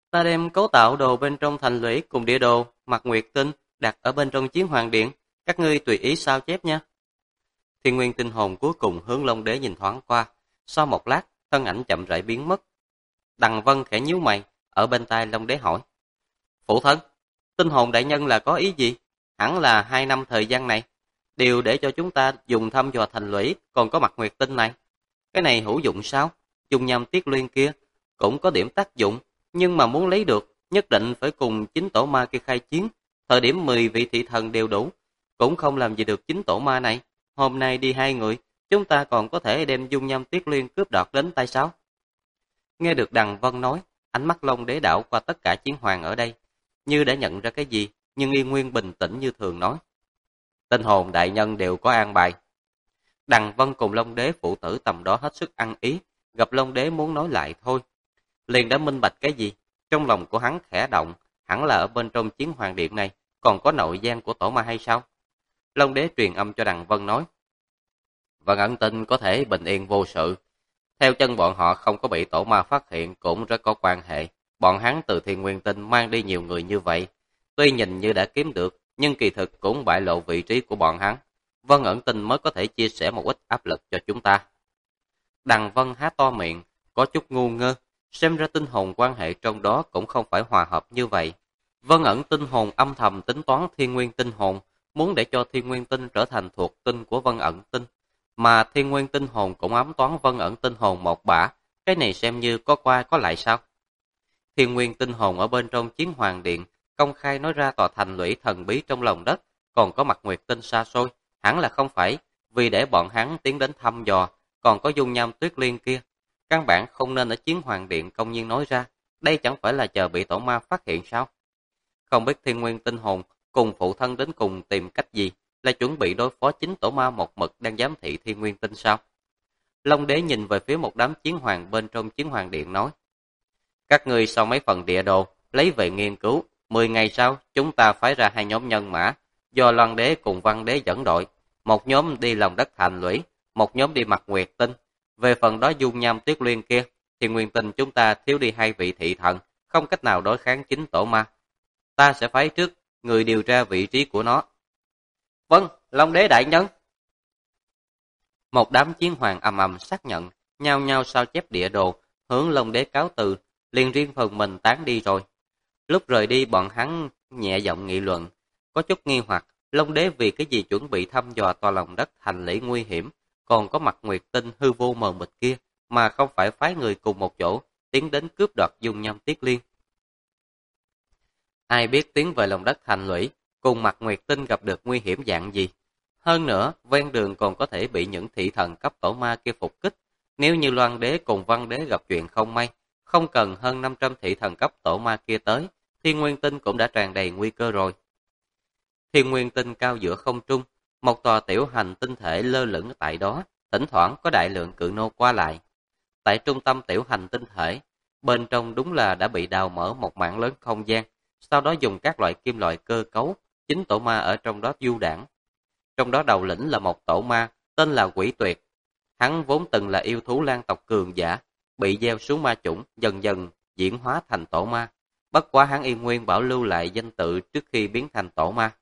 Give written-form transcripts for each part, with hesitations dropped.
Ta đem cấu tạo đồ bên trong thành lũy cùng địa đồ, mặt nguyệt tinh, đặt ở bên trong chiến hoàng điện. Các ngươi tùy ý sao chép nha. Thiên nguyên tinh hồn cuối cùng hướng Long Đế nhìn thoáng qua. Sau một lát, thân ảnh chậm rãi biến mất. Đằng Vân khẽ nhíu mày, ở bên tai Long Đế hỏi. Phụ thân, tinh hồn đại nhân là có ý gì? Hẳn là 2 năm thời gian này, đều để cho chúng ta dùng thăm dò thành lũy, còn có mặt nguyệt tinh này. Cái này hữu dụng sao? Dùng nhằm tiết liên kia, cũng có điểm tác dụng, nhưng mà muốn lấy được, nhất định phải cùng chính tổ ma kia khai chiến. Thời điểm 10 vị thị thần đều đủ, cũng không làm gì được chính tổ ma này. Hôm nay đi 2 người, chúng ta còn có thể đem dung nham tiết liên cướp đoạt đến tay sao? Nghe được Đằng Vân nói, ánh mắt Long Đế đảo qua tất cả chiến hoàng ở đây, như đã nhận ra cái gì, nhưng y nguyên bình tĩnh như thường nói. Tinh hồn đại nhân đều có an bài. Đằng Vân cùng Long Đế phụ tử tầm đó hết sức ăn ý, gặp Long Đế muốn nói lại thôi. Liền đã minh bạch cái gì, trong lòng của hắn khẽ động, hẳn là ở bên trong chiến hoàng điện này, còn có nội gian của tổ ma hay sao? Long Đế truyền âm cho Đằng Vân nói. Vân ẩn tinh có thể bình yên vô sự. Theo chân bọn họ không có bị tổ ma phát hiện cũng rất có quan hệ. Bọn hắn từ Thiên Nguyên Tinh mang đi nhiều người như vậy. Tuy nhìn như đã kiếm được, nhưng kỳ thực cũng bại lộ vị trí của bọn hắn. Vân ẩn tinh mới có thể chia sẻ một ít áp lực cho chúng ta. Đằng Vân há to miệng, có chút ngu ngơ. Xem ra tinh hồn quan hệ trong đó cũng không phải hòa hợp như vậy. Vân ẩn tinh hồn âm thầm tính toán Thiên Nguyên tinh hồn, muốn để cho Thiên Nguyên tinh trở thành thuộc tinh của Vân ẩn tinh. Mà Thiên Nguyên tinh hồn cũng ám toán Vân ẩn tinh hồn một bả, cái này xem như có qua có lại sao? Thiên Nguyên tinh hồn ở bên trong chiến hoàng điện, công khai nói ra tòa thành lũy thần bí trong lòng đất, còn có mặt nguyệt tinh xa xôi, hẳn là không phải, vì để bọn hắn tiến đến thăm dò, còn có dung nham tuyết liên kia. Căn bản không nên ở chiến hoàng điện công nhiên nói ra, đây chẳng phải là chờ bị tổ ma phát hiện sao? Không biết Thiên Nguyên tinh hồn cùng phụ thân đến cùng tìm cách gì, là chuẩn bị đối phó chính tổ ma một mực đang giám thị Thiên Nguyên tinh sao? Long Đế nhìn về phía một đám chiến hoàng bên trong chiến hoàng điện nói. Các ngươi sau mấy phần địa đồ, lấy về nghiên cứu, 10 ngày sau chúng ta phái ra 2 nhóm nhân mã, do Loan Đế cùng Văn Đế dẫn đội, một nhóm đi lòng đất thành lũy, một nhóm đi mặt nguyệt tinh. Về phần đó dung nham tuyết liên kia, thì nguyên tinh chúng ta thiếu đi 2 vị thị thần, không cách nào đối kháng chính tổ ma. Ta sẽ phái trước người điều tra vị trí của nó. Vâng, Long Đế đại nhân. Một đám chiến hoàng ầm ầm xác nhận, nhao nhao sao chép địa đồ, hướng Long Đế cáo từ, liền riêng phần mình tán đi rồi. Lúc rời đi bọn hắn nhẹ giọng nghị luận, có chút nghi hoặc, Long Đế vì cái gì chuẩn bị thăm dò tòa lòng đất thành lũy nguy hiểm, còn có mặt nguyệt tinh hư vô mờ mịt kia, mà không phải phái người cùng một chỗ, tiến đến cướp đoạt dung nham tiết liên. Ai biết tiến về lòng đất thành lũy, cùng mặt nguyệt tinh gặp được nguy hiểm dạng gì. Hơn nữa, ven đường còn có thể bị những thị thần cấp tổ ma kia phục kích. Nếu như Loan Đế cùng Văn Đế gặp chuyện không may, không cần hơn 500 thị thần cấp tổ ma kia tới, Thiên Nguyên Tinh cũng đã tràn đầy nguy cơ rồi. Thiên Nguyên Tinh cao giữa không trung, một tòa tiểu hành tinh thể lơ lửng tại đó, thỉnh thoảng có đại lượng cự nô qua lại. Tại trung tâm tiểu hành tinh thể, bên trong đúng là đã bị đào mở một mảng lớn không gian, sau đó dùng các loại kim loại cơ cấu, chính tổ ma ở trong đó du đảng. Trong đó đầu lĩnh là một tổ ma, tên là Quỷ Tuyệt. Hắn vốn từng là yêu thú lang tộc cường giả, bị gieo xuống ma chủng, dần dần diễn hóa thành tổ ma. Bất quá hắn yên nguyên bảo lưu lại danh tự trước khi biến thành tổ ma.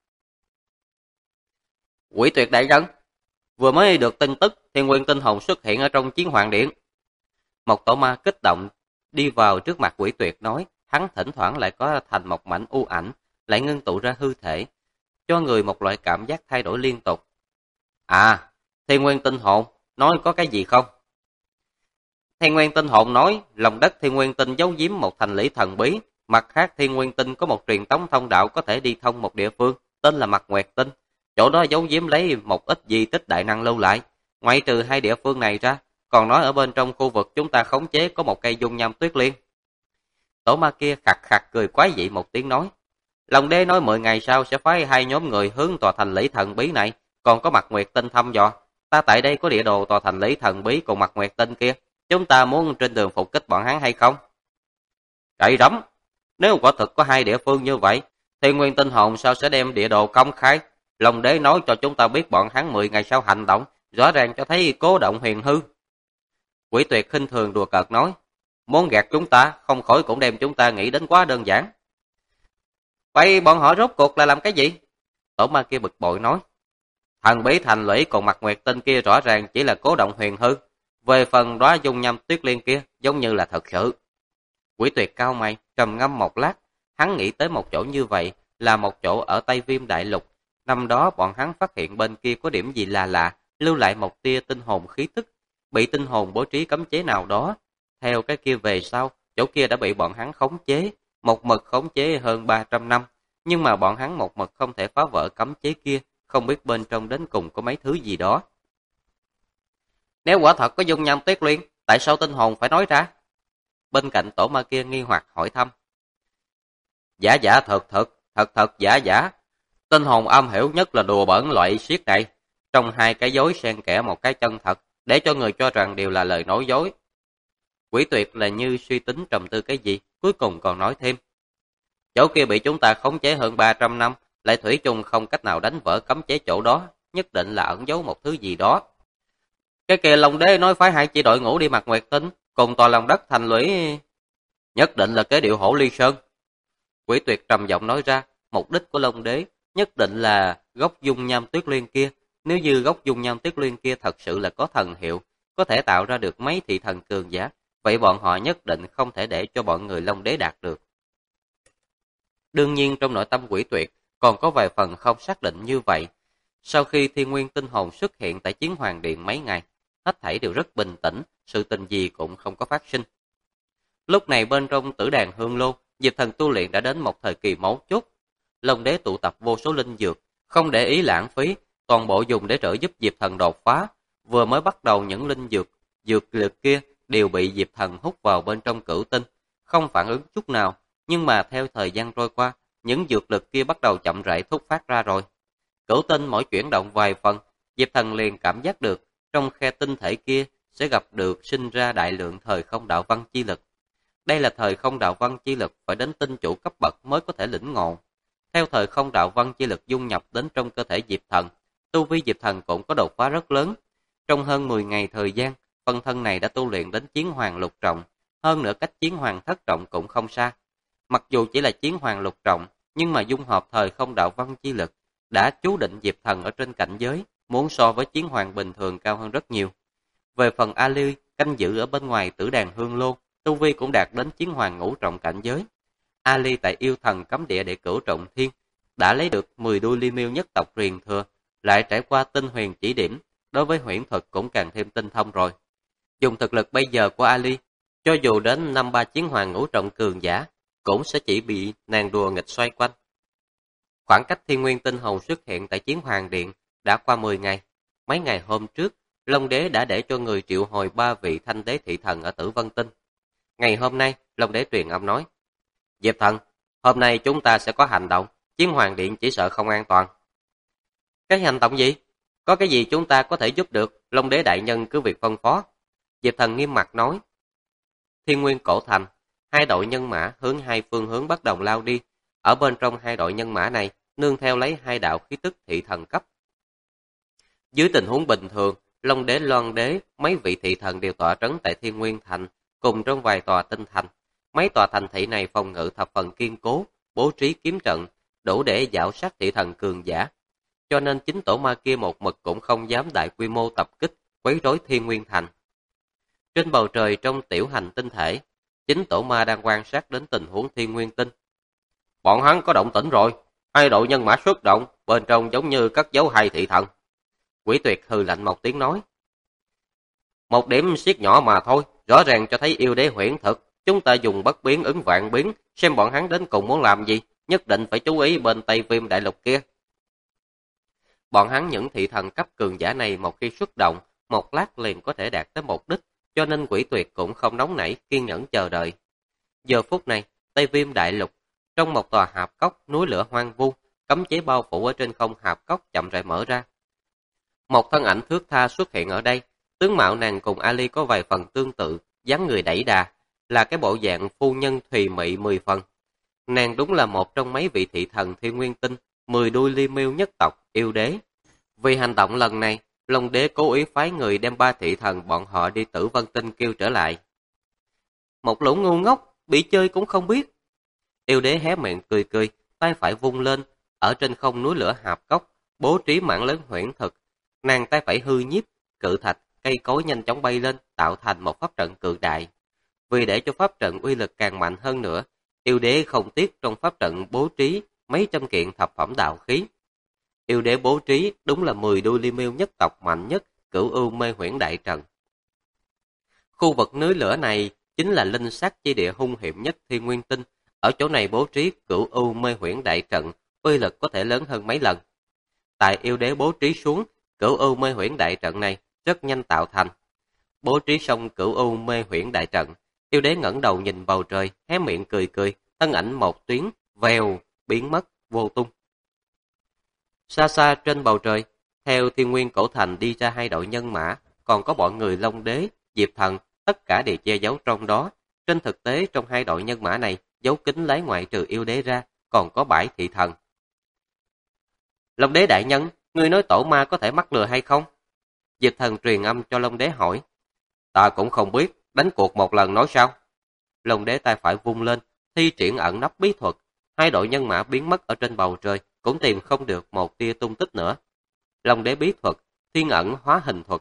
Quỷ Tuyệt đại nhân, vừa mới được tin tức Thiên Nguyên tinh hồn xuất hiện ở trong chiến hoàng điện. Một tổ ma kích động đi vào trước mặt Quỷ Tuyệt nói, hắn thỉnh thoảng lại có thành một mảnh u ảnh, lại ngưng tụ ra hư thể, cho người một loại cảm giác thay đổi liên tục. À, Thiên Nguyên tinh hồn, nói có cái gì không? Thiên Nguyên tinh hồn nói, lòng đất Thiên Nguyên tinh giấu giếm một thành lũy thần bí, mặt khác Thiên Nguyên tinh có một truyền tống thông đạo có thể đi thông một địa phương, tên là Mặt Nguyệt tinh. Chỗ đó giấu giếm lấy một ít di tích đại năng lưu lại. Ngoại trừ 2 địa phương này ra, còn nói ở bên trong khu vực chúng ta khống chế có một cây dung nham tuyết liên. Tổ ma kia khặt khặt cười quái dị một tiếng nói. Long Đế nói 10 ngày sau sẽ phái 2 nhóm người hướng tòa thành lũy thần bí này, còn có Mặt Nguyệt tinh thăm dò. Ta tại đây có địa đồ tòa thành lũy thần bí cùng Mặt Nguyệt tinh kia, chúng ta muốn trên đường phục kích bọn hắn hay không? Cậy rắm, nếu quả thực có 2 địa phương như vậy, thì Nguyên tinh hồn sao sẽ đem địa đồ công khai? Long Đế nói cho chúng ta biết bọn hắn 10 ngày sau hành động, rõ ràng cho thấy cố động huyền hư. Quỷ Tuyệt khinh thường đùa cợt nói, Muốn gạt chúng ta, không khỏi cũng đem chúng ta nghĩ đến quá đơn giản. Vậy bọn họ rốt cuộc là làm cái gì? Tổ ma kia bực bội nói. Thần bí thành lũy còn mặt nguyệt tinh kia rõ ràng chỉ là cố động huyền hư. Về phần đóa dung nhâm tuyết liên kia giống như là thật sự. Quỷ Tuyệt cao mày, trầm ngâm một lát, hắn nghĩ tới một chỗ như vậy là một chỗ ở Tây Viêm Đại Lục. Năm đó bọn hắn phát hiện bên kia có điểm gì là lạ, lưu lại một tia tinh hồn khí tức, bị tinh hồn bố trí cấm chế nào đó. Theo cái kia về sau, chỗ kia đã bị bọn hắn khống chế, một mực khống chế hơn 300 năm, nhưng mà bọn hắn một mực không thể phá vỡ cấm chế kia, không biết bên trong đến cùng có mấy thứ gì đó. Nếu quả thật có dung nham tuyết liên, tại sao tinh hồn phải nói ra? Bên cạnh tổ ma kia nghi hoặc hỏi thăm. Giả giả thật thật, thật thật giả giả. Tinh hồn am hiểu nhất là đùa bỡn loại siết này. Trong hai cái dối xen kẽ một cái chân thật, để cho người cho rằng đều là lời nói dối. Quỷ Tuyệt là như suy tính trầm tư cái gì, cuối cùng còn nói thêm. Chỗ kia bị chúng ta khống chế hơn 300 năm, lại thủy chung không cách nào đánh vỡ cấm chế chỗ đó, nhất định là ẩn giấu một thứ gì đó. Cái kia Long Đế nói phái hai chỉ đội ngũ đi Mạc Nguyệt Tinh, cùng tòa lòng đất thành lũy, nhất định là kế điệu Hổ Ly Sơn. Quỷ Tuyệt trầm giọng nói ra, mục đích của Long Đế nhất định là gốc dung nham tuyết liên kia. Nếu như gốc dung nham tuyết liên kia thật sự là có thần hiệu, có thể tạo ra được mấy thị thần cường giả, vậy bọn họ nhất định không thể để cho bọn người Long Đế đạt được. Đương nhiên trong nội tâm Quỷ Tuyệt còn có vài phần không xác định như vậy. Sau khi Thiên Nguyên tinh hồn xuất hiện tại Chiến Hoàng Điện mấy ngày, hết thảy đều rất bình tĩnh, sự tình gì cũng không có phát sinh. Lúc này bên trong Tử Đàn Hương Lô, Diệp Thần tu luyện đã đến một thời kỳ mấu chốt. Long Đế tụ tập vô số linh dược, không để ý lãng phí, toàn bộ dùng để trợ giúp Diệp Thần đột phá. Vừa mới bắt đầu những linh dược lực kia đều bị Diệp Thần hút vào bên trong cửu tinh, không phản ứng chút nào, nhưng mà theo thời gian trôi qua, những dược lực kia bắt đầu chậm rãi thúc phát ra rồi. Cửu tinh mỗi chuyển động vài phần, Diệp Thần liền cảm giác được trong khe tinh thể kia sẽ gặp được sinh ra đại lượng thời không đạo văn chi lực. Đây là thời không đạo văn chi lực phải đến tinh chủ cấp bậc mới có thể lĩnh ngộ. Theo thời không đạo văn chi lực dung nhập đến trong cơ thể Diệp Thần, tu vi Diệp Thần cũng có đột phá rất lớn. Trong hơn 10 ngày thời gian, phân thân này đã tu luyện đến Chiến Hoàng lục trọng, hơn nữa cách Chiến Hoàng thất trọng cũng không xa. Mặc dù chỉ là Chiến Hoàng lục trọng, nhưng mà dung hợp thời không đạo văn chi lực đã chú định Diệp Thần ở trên cảnh giới, muốn so với Chiến Hoàng bình thường cao hơn rất nhiều. Về phần Ali canh giữ ở bên ngoài Tử Đàn Hương Lô, tu vi cũng đạt đến Chiến Hoàng ngũ trọng cảnh giới. Ali tại yêu thần cấm địa để cửu trọng thiên, đã lấy được 10 đuôi li miêu nhất tộc truyền thừa, lại trải qua tinh huyền chỉ điểm, đối với huyễn thuật cũng càng thêm tinh thông rồi. Dùng thực lực bây giờ của Ali, cho dù đến 5-3 Chiến Hoàng ngũ trọng cường giả, cũng sẽ chỉ bị nàng đùa nghịch xoay quanh. Khoảng cách Thiên Nguyên tinh hồn xuất hiện tại Chiến Hoàng Điện đã qua 10 ngày. Mấy ngày hôm trước, Long Đế đã để cho người triệu hồi 3 vị thanh đế thị thần ở Tử Vân Tinh. Ngày hôm nay, Long Đế truyền âm nói, Diệp Thần, hôm nay chúng ta sẽ có hành động, Chiến Hoàng Điện chỉ sợ không an toàn. Cái hành động gì? Có cái gì chúng ta có thể giúp được, Long Đế đại nhân cứ việc phân phó. Diệp Thần nghiêm mặt nói, Thiên Nguyên cổ thành, 2 đội nhân mã hướng 2 phương hướng bất đồng lao đi. Ở bên trong 2 đội nhân mã này, nương theo lấy 2 đạo khí tức thị thần cấp. Dưới tình huống bình thường, Long Đế, Loan Đế, mấy vị thị thần đều tọa trấn tại Thiên Nguyên thành, cùng trong vài tòa tinh thành. Mấy tòa thành thị này phòng ngự thập phần kiên cố, bố trí kiếm trận, đủ để dạo sát thị thần cường giả. Cho nên chính tổ ma kia một mực cũng không dám đại quy mô tập kích, quấy rối Thiên Nguyên thành. Trên bầu trời trong tiểu hành tinh thể, chính tổ ma đang quan sát đến tình huống Thiên Nguyên tinh. Bọn hắn có động tĩnh rồi, 2 đội nhân mã xuất động, bên trong giống như cất giấu 2 thị thần. Quỷ Tuyệt hừ lạnh một tiếng nói. Một điểm siết nhỏ mà thôi, rõ ràng cho thấy yêu đế huyễn thực. Chúng ta dùng bất biến ứng vạn biến, xem bọn hắn đến cùng muốn làm gì, nhất định phải chú ý bên Tây Viêm đại lục kia. Bọn hắn những thị thần cấp cường giả này một khi xuất động, một lát liền có thể đạt tới mục đích, cho nên Quỷ Tuyệt cũng không nóng nảy, kiên nhẫn chờ đợi. Giờ phút này, Tây Viêm đại lục, trong một tòa hạp cốc núi lửa hoang vu, cấm chế bao phủ ở trên không hạp cốc chậm rãi mở ra. Một thân ảnh thước tha xuất hiện ở đây, tướng mạo nàng cùng Ali có vài phần tương tự, dáng người đẩy đà, là cái bộ dạng phu nhân thùy mị 10 phần. Nàng đúng là một trong mấy vị thị thần Thiên Nguyên tinh, 10 đuôi li miêu nhất tộc, yêu đế. Vì hành động lần này, Long Đế cố ý phái người đem 3 thị thần bọn họ đi Tử Vân Tinh kêu trở lại. một lũ ngu ngốc, bị chơi cũng không biết. Yêu đế hé miệng cười cười, tay phải vung lên, ở trên không núi lửa hạp cốc, bố trí mảng lớn huyễn thực. Nàng tay phải hư nhiếp, cự thạch, cây cối nhanh chóng bay lên, tạo thành một pháp trận cự đại. Vì để cho pháp trận uy lực càng mạnh hơn nữa, yêu đế không tiếc trong pháp trận bố trí mấy trăm kiện thập phẩm đạo khí. Yêu đế bố trí đúng là 10 đuôi li miêu nhất tộc mạnh nhất, Cửu Ưu Mê Huyễn Đại Trận. Khu vực núi lửa này chính là linh sát chi địa hung hiểm nhất Thiên Nguyên Tinh. Ở chỗ này bố trí Cửu Ưu Mê Huyễn Đại Trận, uy lực có thể lớn hơn mấy lần. Tại yêu đế bố trí xuống, Cửu Ưu Mê Huyễn Đại Trận này rất nhanh tạo thành. Bố trí xong Cửu Ưu Mê Huyễn Đại Trận, yêu đế ngẩng đầu nhìn bầu trời, hé miệng cười cười, thân ảnh một tuyến, vèo, biến mất, vô tung. Xa xa trên bầu trời, theo Thiên Nguyên Cổ Thành đi ra hai đội nhân mã, còn có bọn người Long Đế, Diệp Thần, tất cả đều che giấu trong đó. Trên thực tế trong hai đội nhân mã này, giấu kín lấy ngoại trừ yêu đế ra, còn có 7 thị thần. Long Đế đại nhân, ngươi nói tổ ma có thể mắc lừa hay không? Diệp Thần truyền âm cho Long Đế hỏi. Ta cũng không biết, đánh cuộc một lần nói sao? Long Đế tay phải vung lên, thi triển ẩn nấp bí thuật. Hai đội nhân mã biến mất ở trên bầu trời, cũng tìm không được một tia tung tích nữa. Long Đế bí thuật, thiên ẩn hóa hình thuật.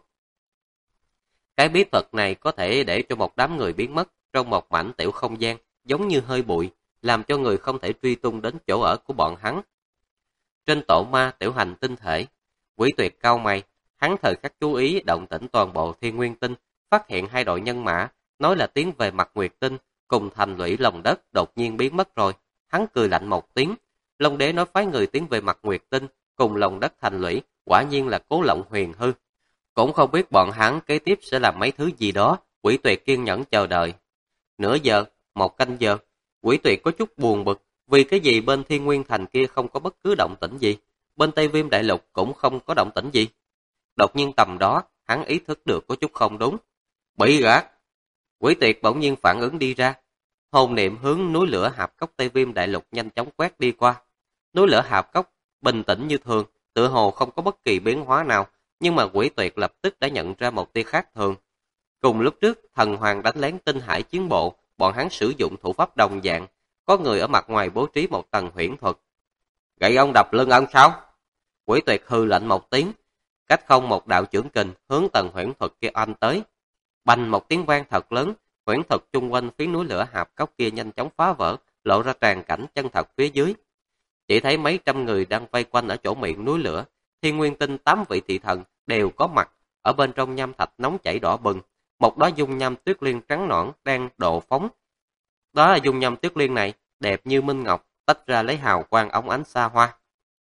Cái bí thuật này có thể để cho một đám người biến mất trong một mảnh tiểu không gian, giống như hơi bụi, làm cho người không thể truy tung đến chỗ ở của bọn hắn. Trên tổ ma tiểu hành tinh thể, Quỷ Tuyệt cau mày, hắn thời khắc chú ý động tĩnh toàn bộ Thiên Nguyên Tinh, phát hiện hai đội nhân mã, nói là tiến về mặt Nguyệt Tinh, cùng thành lũy lòng đất đột nhiên biến mất rồi. Hắn cười lạnh một tiếng, Long Đế nói phái người tiến về mặt Nguyệt Tinh, cùng lòng đất thành lũy, quả nhiên là cố lộng huyền hư. Cũng không biết bọn hắn kế tiếp sẽ làm mấy thứ gì đó, Quỷ Tuyệt kiên nhẫn chờ đợi. Nửa giờ, một canh giờ, Quỷ Tuyệt có chút buồn bực, vì cái gì bên Thiên Nguyên Thành kia không có bất cứ động tĩnh gì, bên Tây Viêm Đại Lục cũng không có động tĩnh gì. Đột nhiên tầm đó, hắn ý thức được có chút không đúng. Bị gạt! Quỷ Tuyệt bỗng nhiên phản ứng đi ra. Hồn niệm hướng núi lửa hạp cốc Tây Viêm Đại Lục nhanh chóng quét đi qua. Núi lửa hạp cốc bình tĩnh như thường, tựa hồ không có bất kỳ biến hóa nào, nhưng mà Quỷ Tuyệt lập tức đã nhận ra một tia khác thường. Cùng lúc trước, thần hoàng đánh lén Tinh Hải chiến bộ, bọn hắn sử dụng thủ pháp đồng dạng, có người ở mặt ngoài bố trí một tầng huyễn thuật. Gậy ông đập lưng ông sao? Quỷ Tuyệt hừ lạnh một tiếng, cách không một đạo chưởng kình hướng tầng huyễn thuật kia oanh tới. Bành một tiếng vang thật lớn, huyễn thuật chung quanh phía núi lửa hạp cốc kia nhanh chóng phá vỡ, lộ ra tràn cảnh chân thật phía dưới. Chỉ thấy mấy trăm người đang vây quanh ở chỗ miệng núi lửa, Thiên Nguyên Tinh 8 vị thị thần đều có mặt, ở bên trong nham thạch nóng chảy đỏ bừng, một đóa dung nham tuyết liên trắng nõn đang độ phóng. Đó là dung nham tuyết liên này, đẹp như minh ngọc, tách ra lấy hào quang óng ánh xa hoa.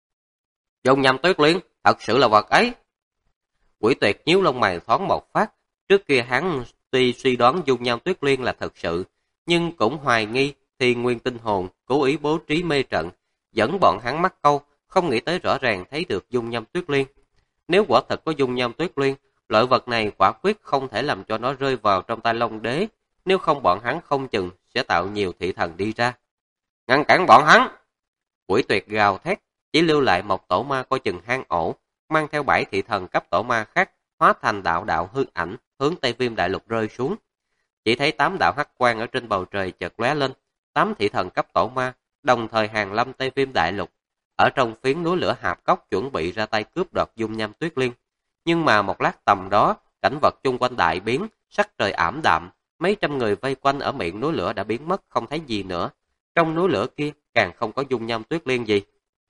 Dung nham tuyết liên, thật sự là vật ấy. Quỷ Tuyệt nhíu lông mày thoáng một phát, trước kia hắn tuy suy đoán dung nham tuyết liên là thật sự, nhưng cũng hoài nghi Thiên Nguyên Tinh hồn cố ý bố trí mê trận, dẫn bọn hắn mắc câu, không nghĩ tới rõ ràng thấy được dung nham tuyết liên. Nếu quả thật có dung nham tuyết liên, loại vật này quả quyết không thể làm cho nó rơi vào trong tay Long Đế, nếu không bọn hắn không chừng sẽ tạo nhiều thị thần đi ra. Ngăn cản bọn hắn! Quỷ Tuyệt gào thét, chỉ lưu lại một tổ ma coi chừng hang ổ, mang theo 7 thị thần cấp tổ ma khác, hóa thành đạo đạo hư ảnh, hướng Tây Viêm Đại Lục rơi xuống. Chỉ thấy 8 đạo hắc quang ở trên bầu trời chợt lóe lên, 8 thị thần cấp tổ ma, đồng thời hàng lâm Tây Viêm Đại Lục, ở trong phiến núi lửa hạp cốc chuẩn bị ra tay cướp đoạt dung nham tuyết liên. Nhưng mà một lát tầm đó, cảnh vật chung quanh đại biến, sắc trời ảm đạm, mấy trăm người vây quanh ở miệng núi lửa đã biến mất không thấy gì nữa. Trong núi lửa kia càng không có dung nham tuyết liên gì.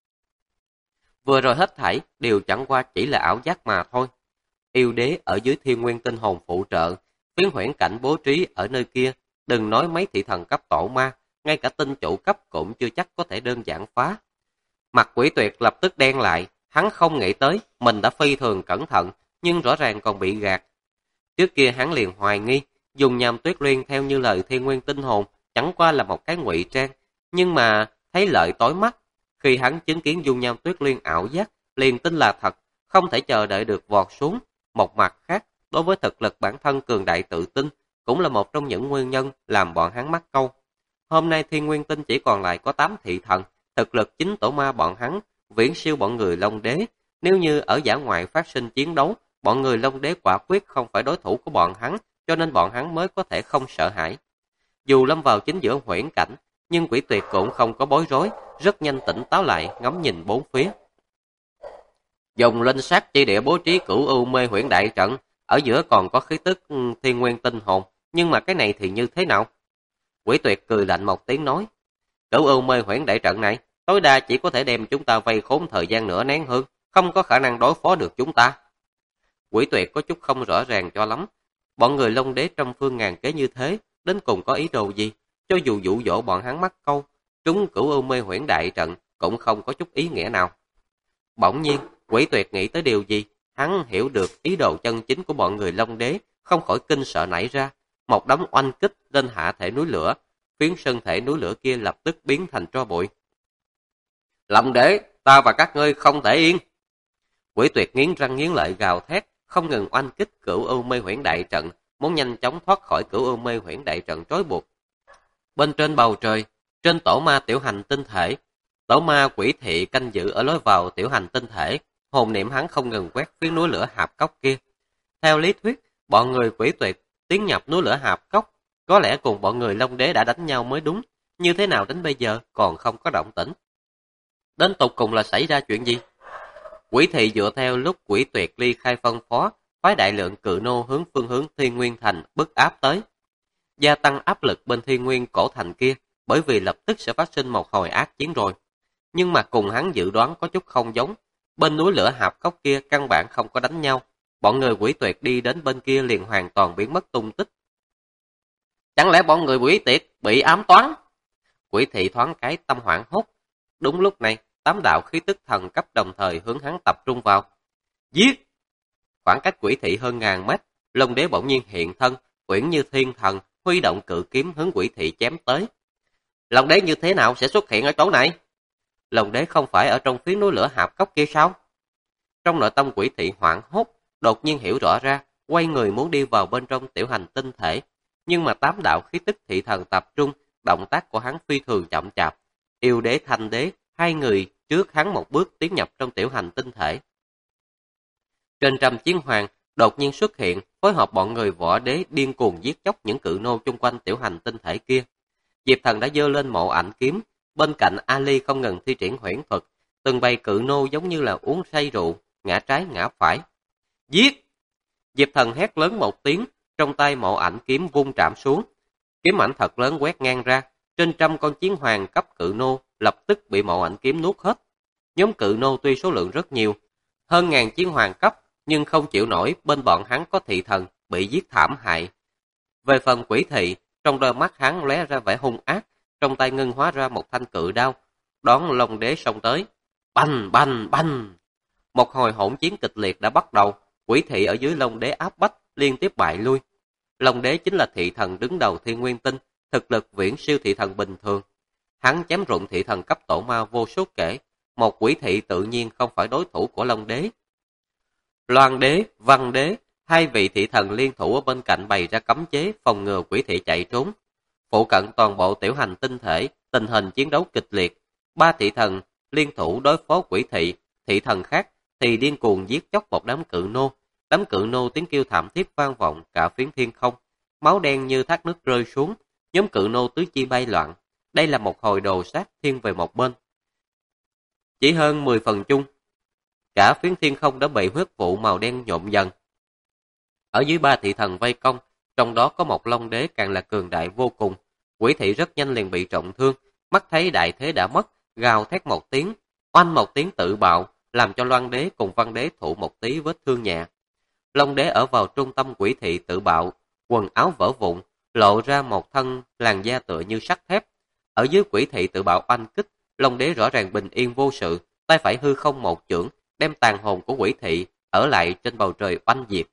Vừa rồi hết thảy đều chẳng qua chỉ là ảo giác mà thôi. Yêu đế ở dưới Thiên Nguyên Tinh hồn phụ trợ, phiến huyễn cảnh bố trí ở nơi kia, đừng nói mấy thị thần cấp tổ ma, ngay cả tinh chủ cấp cũng chưa chắc có thể đơn giản phá. Mặt Quỷ Tuyệt lập tức đen lại, hắn không nghĩ tới mình đã phi thường cẩn thận, nhưng rõ ràng còn bị gạt. Trước kia hắn liền hoài nghi, dùng nham tuyết liên theo như lời Thiên Nguyên Tinh hồn chẳng qua là một cái ngụy trang, nhưng mà thấy lợi tối mắt. Khi hắn chứng kiến dung nham tuyết liên ảo giác, liền tin là thật, không thể chờ đợi được vọt xuống. Một mặt khác, đối với thực lực bản thân cường đại tự tin, cũng là một trong những nguyên nhân làm bọn hắn mắc câu. Hôm nay Thiên Nguyên Tinh chỉ còn lại có 8 thị thần, thực lực chính tổ ma bọn hắn, viễn siêu bọn người Long Đế. Nếu như ở dã ngoại phát sinh chiến đấu, bọn người Long Đế quả quyết không phải đối thủ của bọn hắn, cho nên bọn hắn mới có thể không sợ hãi. Dù lâm vào chính giữa huyễn cảnh, nhưng Quỷ Tuyệt cũng không có bối rối, rất nhanh tỉnh táo lại, ngắm nhìn bốn phía. Dùng linh sát chi địa bố trí Cửu U Mê Huyễn đại trận, ở giữa còn có khí tức thiên nguyên tinh hồn, nhưng mà cái này thì như thế nào? Quỷ Tuyệt cười lạnh một tiếng nói, Cửu U Mê Huyễn đại trận này, tối đa chỉ có thể đem chúng ta vây khốn thời gian nửa nén hương, không có khả năng đối phó được chúng ta. Quỷ Tuyệt có chút không rõ ràng cho lắm, bọn người Long Đế trăm phương ngàn kế như thế, đến cùng có ý đồ gì? Cho dù dụ dỗ bọn hắn mắc câu, trúng Cửu U Mê Huyễn đại trận cũng không có chút ý nghĩa nào. Bỗng nhiên, Quỷ Tuyệt nghĩ tới điều gì, hắn hiểu được ý đồ chân chính của bọn người Long Đế, không khỏi kinh sợ nảy ra, một đống oanh kích lên hạ thể núi lửa, khiến身thể núi lửa kia lập tức biến thành tro bụi. Long Đế, ta và các ngươi không thể yên. Quỷ Tuyệt nghiến răng nghiến lợi gào thét, không ngừng oanh kích Cửu U Mê Huyễn đại trận, muốn nhanh chóng thoát khỏi Cửu U Mê Huyễn đại trận trói buộc. Bên trên bầu trời, trên tổ ma tiểu hành tinh thể, tổ ma Quỷ Thị canh giữ ở lối vào tiểu hành tinh thể, hồn niệm hắn không ngừng quét phía núi lửa hạp cốc kia. Theo lý thuyết, bọn người Quỷ Tuyệt tiến nhập núi lửa hạp cốc, có lẽ cùng bọn người Long Đế đã đánh nhau mới đúng, như thế nào đến bây giờ còn không có động tĩnh. Đến tột cùng là xảy ra chuyện gì? Quỷ Thị dựa theo lúc Quỷ Tuyệt ly khai phân phó, phái đại lượng cự nô hướng phương hướng Thiên Nguyên Thành bức áp tới, gia tăng áp lực bên Thiên Nguyên cổ thành kia, bởi vì lập tức sẽ phát sinh một hồi ác chiến rồi. Nhưng mà cùng hắn dự đoán có chút không giống, bên núi lửa hạp cốc kia căn bản không có đánh nhau, bọn người Quỷ Tuyệt đi đến bên kia liền hoàn toàn biến mất tung tích. Chẳng lẽ bọn người Quỷ Tuyệt bị ám toán? Quỷ Thị thoáng cái tâm hoảng hốt. Đúng lúc này, 8 đạo khí tức thần cấp đồng thời hướng hắn tập trung vào. Giết! Khoảng cách Quỷ Thị hơn ngàn mét, Long Đế bỗng nhiên hiện thân, uyển như thiên thần, huy động cự kiếm hướng Quỷ Thị chém tới. Long Đế như thế nào sẽ xuất hiện ở chỗ này? Long Đế không phải ở trong phía núi lửa hạp cốc kia sao? Trong nội tâm Quỷ Thị hoảng hốt, đột nhiên hiểu rõ ra, quay người muốn đi vào bên trong tiểu hành tinh thể, nhưng mà 8 đạo khí tức thị thần tập trung, động tác của hắn phi thường chậm chạp. Yêu Đế, Thanh Đế, hai người trước hắn một bước tiến nhập trong tiểu hành tinh thể. Trên trăm chiến hoàng đột nhiên xuất hiện, phối hợp bọn người Võ Đế điên cuồng giết chóc những cự nô chung quanh tiểu hành tinh thể kia. Diệp Thần đã giơ lên mộ ảnh kiếm, bên cạnh Ali không ngừng thi triển huyễn thuật, từng bầy cự nô giống như là uống say rượu, ngã trái ngã phải. Giết! Diệp Thần hét lớn một tiếng, trong tay mộ ảnh kiếm vung trảm xuống. Kiếm ảnh thật lớn quét ngang ra, trên trăm con chiến hoàng cấp cự nô lập tức bị mộ ảnh kiếm nuốt hết. Nhóm cự nô tuy số lượng rất nhiều, hơn ngàn chiến hoàng cấp, nhưng không chịu nổi bên bọn hắn có thị thần bị giết thảm hại. Về phần Quỷ Thị, trong đôi mắt hắn lóe ra vẻ hung ác, trong tay ngưng hóa ra một thanh cự đao, đón Long Đế xông tới. Bành bành bành! Một hồi hỗn chiến kịch liệt đã bắt đầu, Quỷ Thị ở dưới Long Đế áp bách, liên tiếp bại lui. Long Đế chính là thị thần đứng đầu Thiên Nguyên Tinh, thực lực viễn siêu thị thần bình thường. Hắn chém rụng thị thần cấp tổ ma vô số kể, một Quỷ Thị tự nhiên không phải đối thủ của Long Đế. Loan Đế, Văn Đế, hai vị thị thần liên thủ ở bên cạnh bày ra cấm chế phòng ngừa Quỷ Thị chạy trốn. Phụ cận toàn bộ tiểu hành tinh thể, tình hình chiến đấu kịch liệt. 3 thị thần liên thủ đối phó Quỷ Thị, thị thần khác thì điên cuồng giết chóc một đám cự nô. Đám cự nô tiếng kêu thảm thiết vang vọng cả phiến thiên không, máu đen như thác nước rơi xuống, nhóm cự nô tứ chi bay loạn. Đây là một hồi đồ sát thiên về một bên. Chỉ hơn 10 phần chung, cả phiến thiên không đã bị huyết vụ màu đen nhộn dần. Ở dưới 3 thị thần vây công, trong đó có một Long Đế càng là cường đại vô cùng. Quỷ Thị rất nhanh liền bị trọng thương, mắt thấy đại thế đã mất, gào thét một tiếng, oanh một tiếng tự bạo, làm cho Loan Đế cùng Văn Đế thụ một tí vết thương nhẹ. Long Đế ở vào trung tâm Quỷ Thị tự bạo, quần áo vỡ vụn, lộ ra một thân làn da tựa như sắt thép. Ở dưới Quỷ Thị tự bạo oanh kích, Long Đế rõ ràng bình yên vô sự, tay phải hư không một chưởng, đem tàn hồn của Quỷ Thị ở lại trên bầu trời oanh diệt.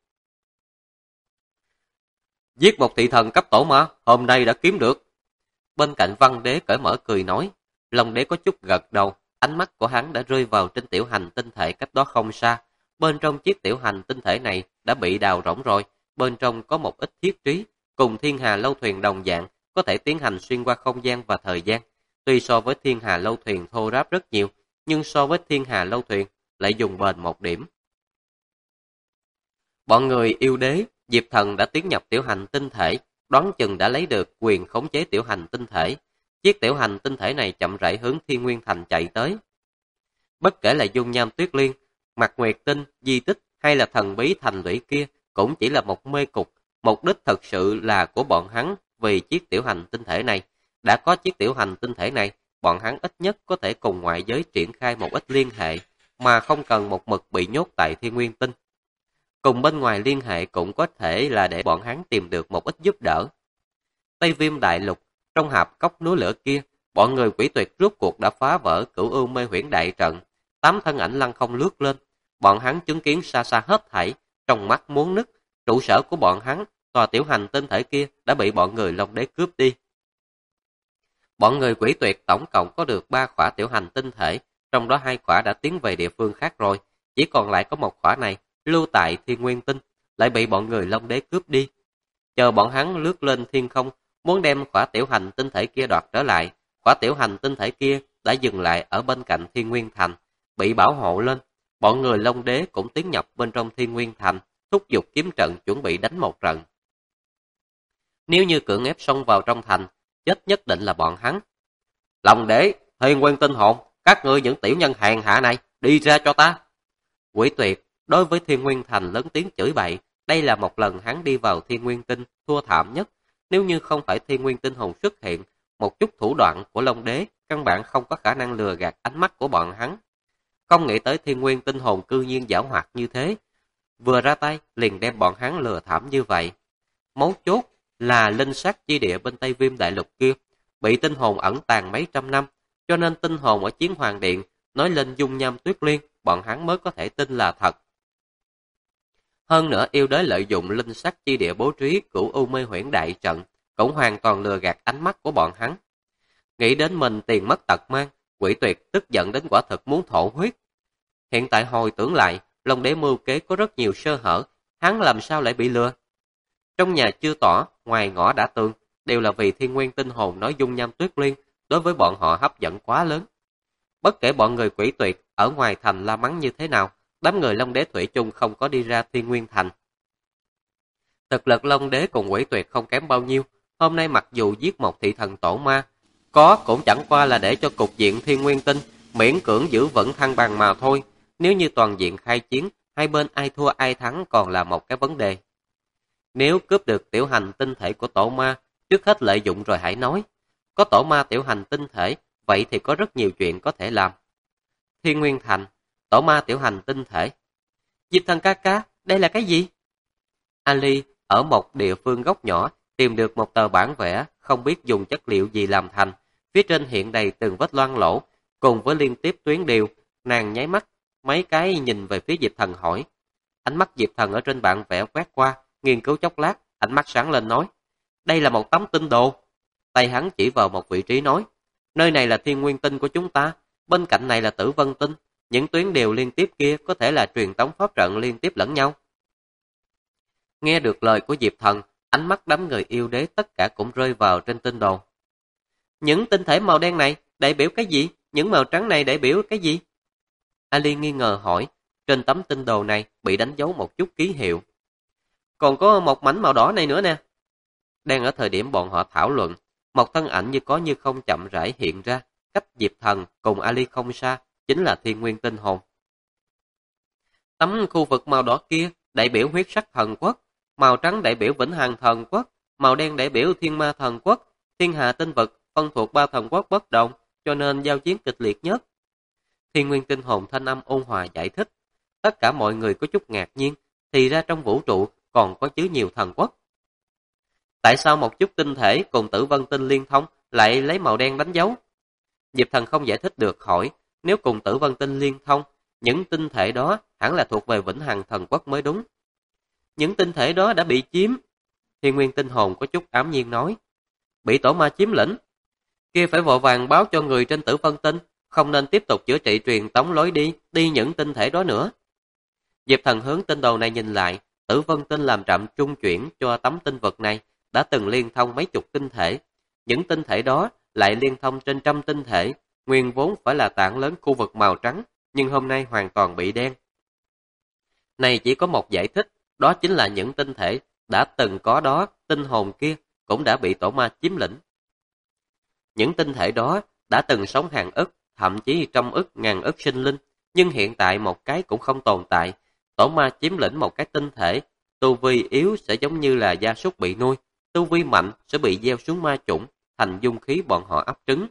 Giết một thị thần cấp tổ ma, hôm nay đã kiếm được. Bên cạnh Văn Đế cởi mở cười nói. Long Đế có chút gật đầu, ánh mắt của hắn đã rơi vào trên tiểu hành tinh thể cách đó không xa. Bên trong chiếc tiểu hành tinh thể này đã bị đào rỗng rồi, bên trong có một ít thiết trí, cùng Thiên Hà Lâu Thuyền đồng dạng, có thể tiến hành xuyên qua không gian và thời gian. Tuy so với Thiên Hà Lâu Thuyền thô ráp rất nhiều, nhưng so với Thiên Hà Lâu Thuyền lại dùng bền một điểm. Bọn người Yêu Đế, Diệp Thần đã tiến nhập tiểu hành tinh thể, đoán chừng đã lấy được quyền khống chế tiểu hành tinh thể. Chiếc tiểu hành tinh thể này chậm rãi hướng Thiên Nguyên Thành chạy tới. Bất kể là dung nham tuyết liên, Mạc Nguyệt Tinh, di tích hay là thần bí thành lũy kia cũng chỉ là một mê cục. Mục đích thật sự là của bọn hắn vì chiếc tiểu hành tinh thể này. Đã có chiếc tiểu hành tinh thể này, bọn hắn ít nhất có thể cùng ngoại giới triển khai một ít liên hệ mà không cần một mực bị nhốt tại Thiên Nguyên Tinh. Cùng bên ngoài liên hệ cũng có thể là để bọn hắn tìm được một ít giúp đỡ. Tây Viêm Đại Lục, trong hạp cốc núi lửa kia, bọn người quỷ tuyệt rốt cuộc đã phá vỡ Cửu Ưu Mê Huyễn Đại Trận. 8 thân ảnh lăng không lướt lên, bọn hắn chứng kiến xa xa hết thảy, trong mắt muốn nứt. Trụ sở của bọn hắn, tòa tiểu hành tinh thể kia đã bị bọn người Long Đế cướp đi. Bọn người quỷ tuyệt tổng cộng có được 3 khỏa tiểu hành tinh thể, trong đó 2 khỏa đã tiến về địa phương khác rồi, chỉ còn lại có 1 khỏa này lưu tại Thiên Nguyên Tinh, lại bị bọn người Long Đế cướp đi. Chờ bọn hắn lướt lên thiên không, muốn đem khỏa tiểu hành tinh thể kia đoạt trở lại, khỏa tiểu hành tinh thể kia đã dừng lại ở bên cạnh Thiên Nguyên Thành, bị bảo hộ lên. Bọn người Long Đế cũng tiến nhập bên trong Thiên Nguyên Thành, thúc giục kiếm trận chuẩn bị đánh một trận. Nếu như cưỡng ép xông vào trong thành, chết nhất định là bọn hắn. Long Đế, Thiên Nguyên Tinh hồn, các ngươi những tiểu nhân hèn hạ này, đi ra cho ta. Quỷ tuyệt đối với Thiên Nguyên Thành lớn tiếng chửi bậy. Đây là một lần hắn đi vào Thiên Nguyên Tinh thua thảm nhất. Nếu như không phải Thiên Nguyên Tinh hồn xuất hiện, một chút thủ đoạn của Long Đế căn bản không có khả năng lừa gạt ánh mắt của bọn hắn. Không nghĩ tới Thiên Nguyên Tinh hồn cư nhiên giảo hoạt như thế, vừa ra tay liền đem bọn hắn lừa thảm như vậy. Mấu chốt là linh sát chi địa bên Tây Viêm Đại Lục kia bị tinh hồn ẩn tàng mấy trăm năm, cho nên tinh hồn ở Chiến Hoàng Điện nói lên dung nham tuyết liên, bọn hắn mới có thể tin là thật. Hơn nữa yêu đế lợi dụng linh sát chi địa bố trí Cửu U Mê Huyễn Đại Trận cũng hoàn toàn lừa gạt ánh mắt của bọn hắn. Nghĩ đến mình tiền mất tật mang, quỷ tuyệt tức giận đến quả thực muốn thổ huyết. Hiện tại hồi tưởng lại, Long Đế mưu kế có rất nhiều sơ hở, hắn làm sao lại bị lừa? Trong nhà chưa tỏ, ngoài ngõ đã tường, đều là vì Thiên Nguyên Tinh hồn nói dung nham tuyết liên, đối với bọn họ hấp dẫn quá lớn. Bất kể bọn người quỷ tuyệt ở ngoài thành la mắng như thế nào, đám người Long Đế thủy chung không có đi ra Thiên Nguyên Thành. Thực lực Long Đế cùng quỷ tuyệt không kém bao nhiêu, hôm nay mặc dù giết một thị thần tổ ma, có cũng chẳng qua là để cho cục diện Thiên Nguyên Tinh miễn cưỡng giữ vững thăng bằng mà thôi. Nếu như toàn diện khai chiến, hai bên ai thua ai thắng còn là một cái vấn đề. Nếu cướp được tiểu hành tinh thể của tổ ma, trước hết lợi dụng rồi hãy nói. Có tổ ma tiểu hành tinh thể, vậy thì có rất nhiều chuyện có thể làm. Thiên Nguyên Thành, tổ ma tiểu hành tinh thể. Diệp Thần ca ca, đây là cái gì? Ali ở một địa phương góc nhỏ tìm được một tờ bản vẽ, không biết dùng chất liệu gì làm thành. Phía trên hiện đầy từng vết loang lỗ, cùng với liên tiếp tuyến điều. Nàng nháy mắt, mấy cái nhìn về phía Diệp Thần hỏi. Ánh mắt Diệp Thần ở trên bản vẽ quét qua, nghiên cứu chốc lát, ánh mắt sáng lên nói. Đây là một tấm tinh đồ. Tay hắn chỉ vào một vị trí nói. Nơi này là Thiên Nguyên Tinh của chúng ta, bên cạnh này là Tử Vân Tinh. Những tuyến điều liên tiếp kia có thể là truyền tống pháp trận liên tiếp lẫn nhau. Nghe được lời của Diệp Thần, ánh mắt đám người yêu đế tất cả cũng rơi vào trên tinh đồ. Những tinh thể màu đen này đại biểu cái gì? Những màu trắng này đại biểu cái gì? Ali nghi ngờ hỏi, trên tấm tinh đồ này bị đánh dấu một chút ký hiệu. Còn có một mảnh màu đỏ này nữa nè. Đang ở thời điểm bọn họ thảo luận, một thân ảnh như có như không chậm rãi hiện ra, cách Diệp Thần cùng Ali không xa, chính là Thiên Nguyên Tinh hồn. Tấm khu vực màu đỏ kia đại biểu huyết sắc thần quốc, màu trắng đại biểu vĩnh hằng thần quốc, màu đen đại biểu thiên ma thần quốc, thiên hạ tinh vực phân thuộc 3 thần quốc bất đồng, cho nên giao chiến kịch liệt nhất. Thiên Nguyên Tinh hồn thanh âm ôn hòa giải thích. Tất cả mọi người có chút ngạc nhiên, thì ra trong vũ trụ còn có chứa nhiều thần quốc. Tại sao một chút tinh thể cùng Tử Vân Tinh liên thông lại lấy màu đen đánh dấu? Diệp Thần không giải thích được hỏi, nếu cùng Tử Vân Tinh liên thông, những tinh thể đó hẳn là thuộc về vĩnh hằng thần quốc mới đúng. Những tinh thể đó đã bị chiếm. Thiên Nguyên Tinh hồn có chút ám nhiên nói. Bị tổ ma chiếm lĩnh. Kia phải vội vàng báo cho người trên Tử Vân Tinh, không nên tiếp tục chữa trị truyền tống lối đi những tinh thể đó nữa. Diệp Thần hướng tinh đồ này nhìn lại, Tử Vân Tinh làm trạm trung chuyển cho tấm tinh vật này, đã từng liên thông mấy chục tinh thể. Những tinh thể đó lại liên thông trên trăm tinh thể, nguyên vốn phải là tảng lớn khu vực màu trắng, nhưng hôm nay hoàn toàn bị đen. Này chỉ có một giải thích, đó chính là những tinh thể đã từng có đó, tinh hồn kia cũng đã bị tổ ma chiếm lĩnh. Những tinh thể đó đã từng sống hàng ức, thậm chí trăm ức, ngàn ức sinh linh, nhưng hiện tại một cái cũng không tồn tại. Tổ ma chiếm lĩnh một cái tinh thể, tu vi yếu sẽ giống như là gia súc bị nuôi, tu vi mạnh sẽ bị gieo xuống ma chủng, thành dung khí bọn họ ấp trứng.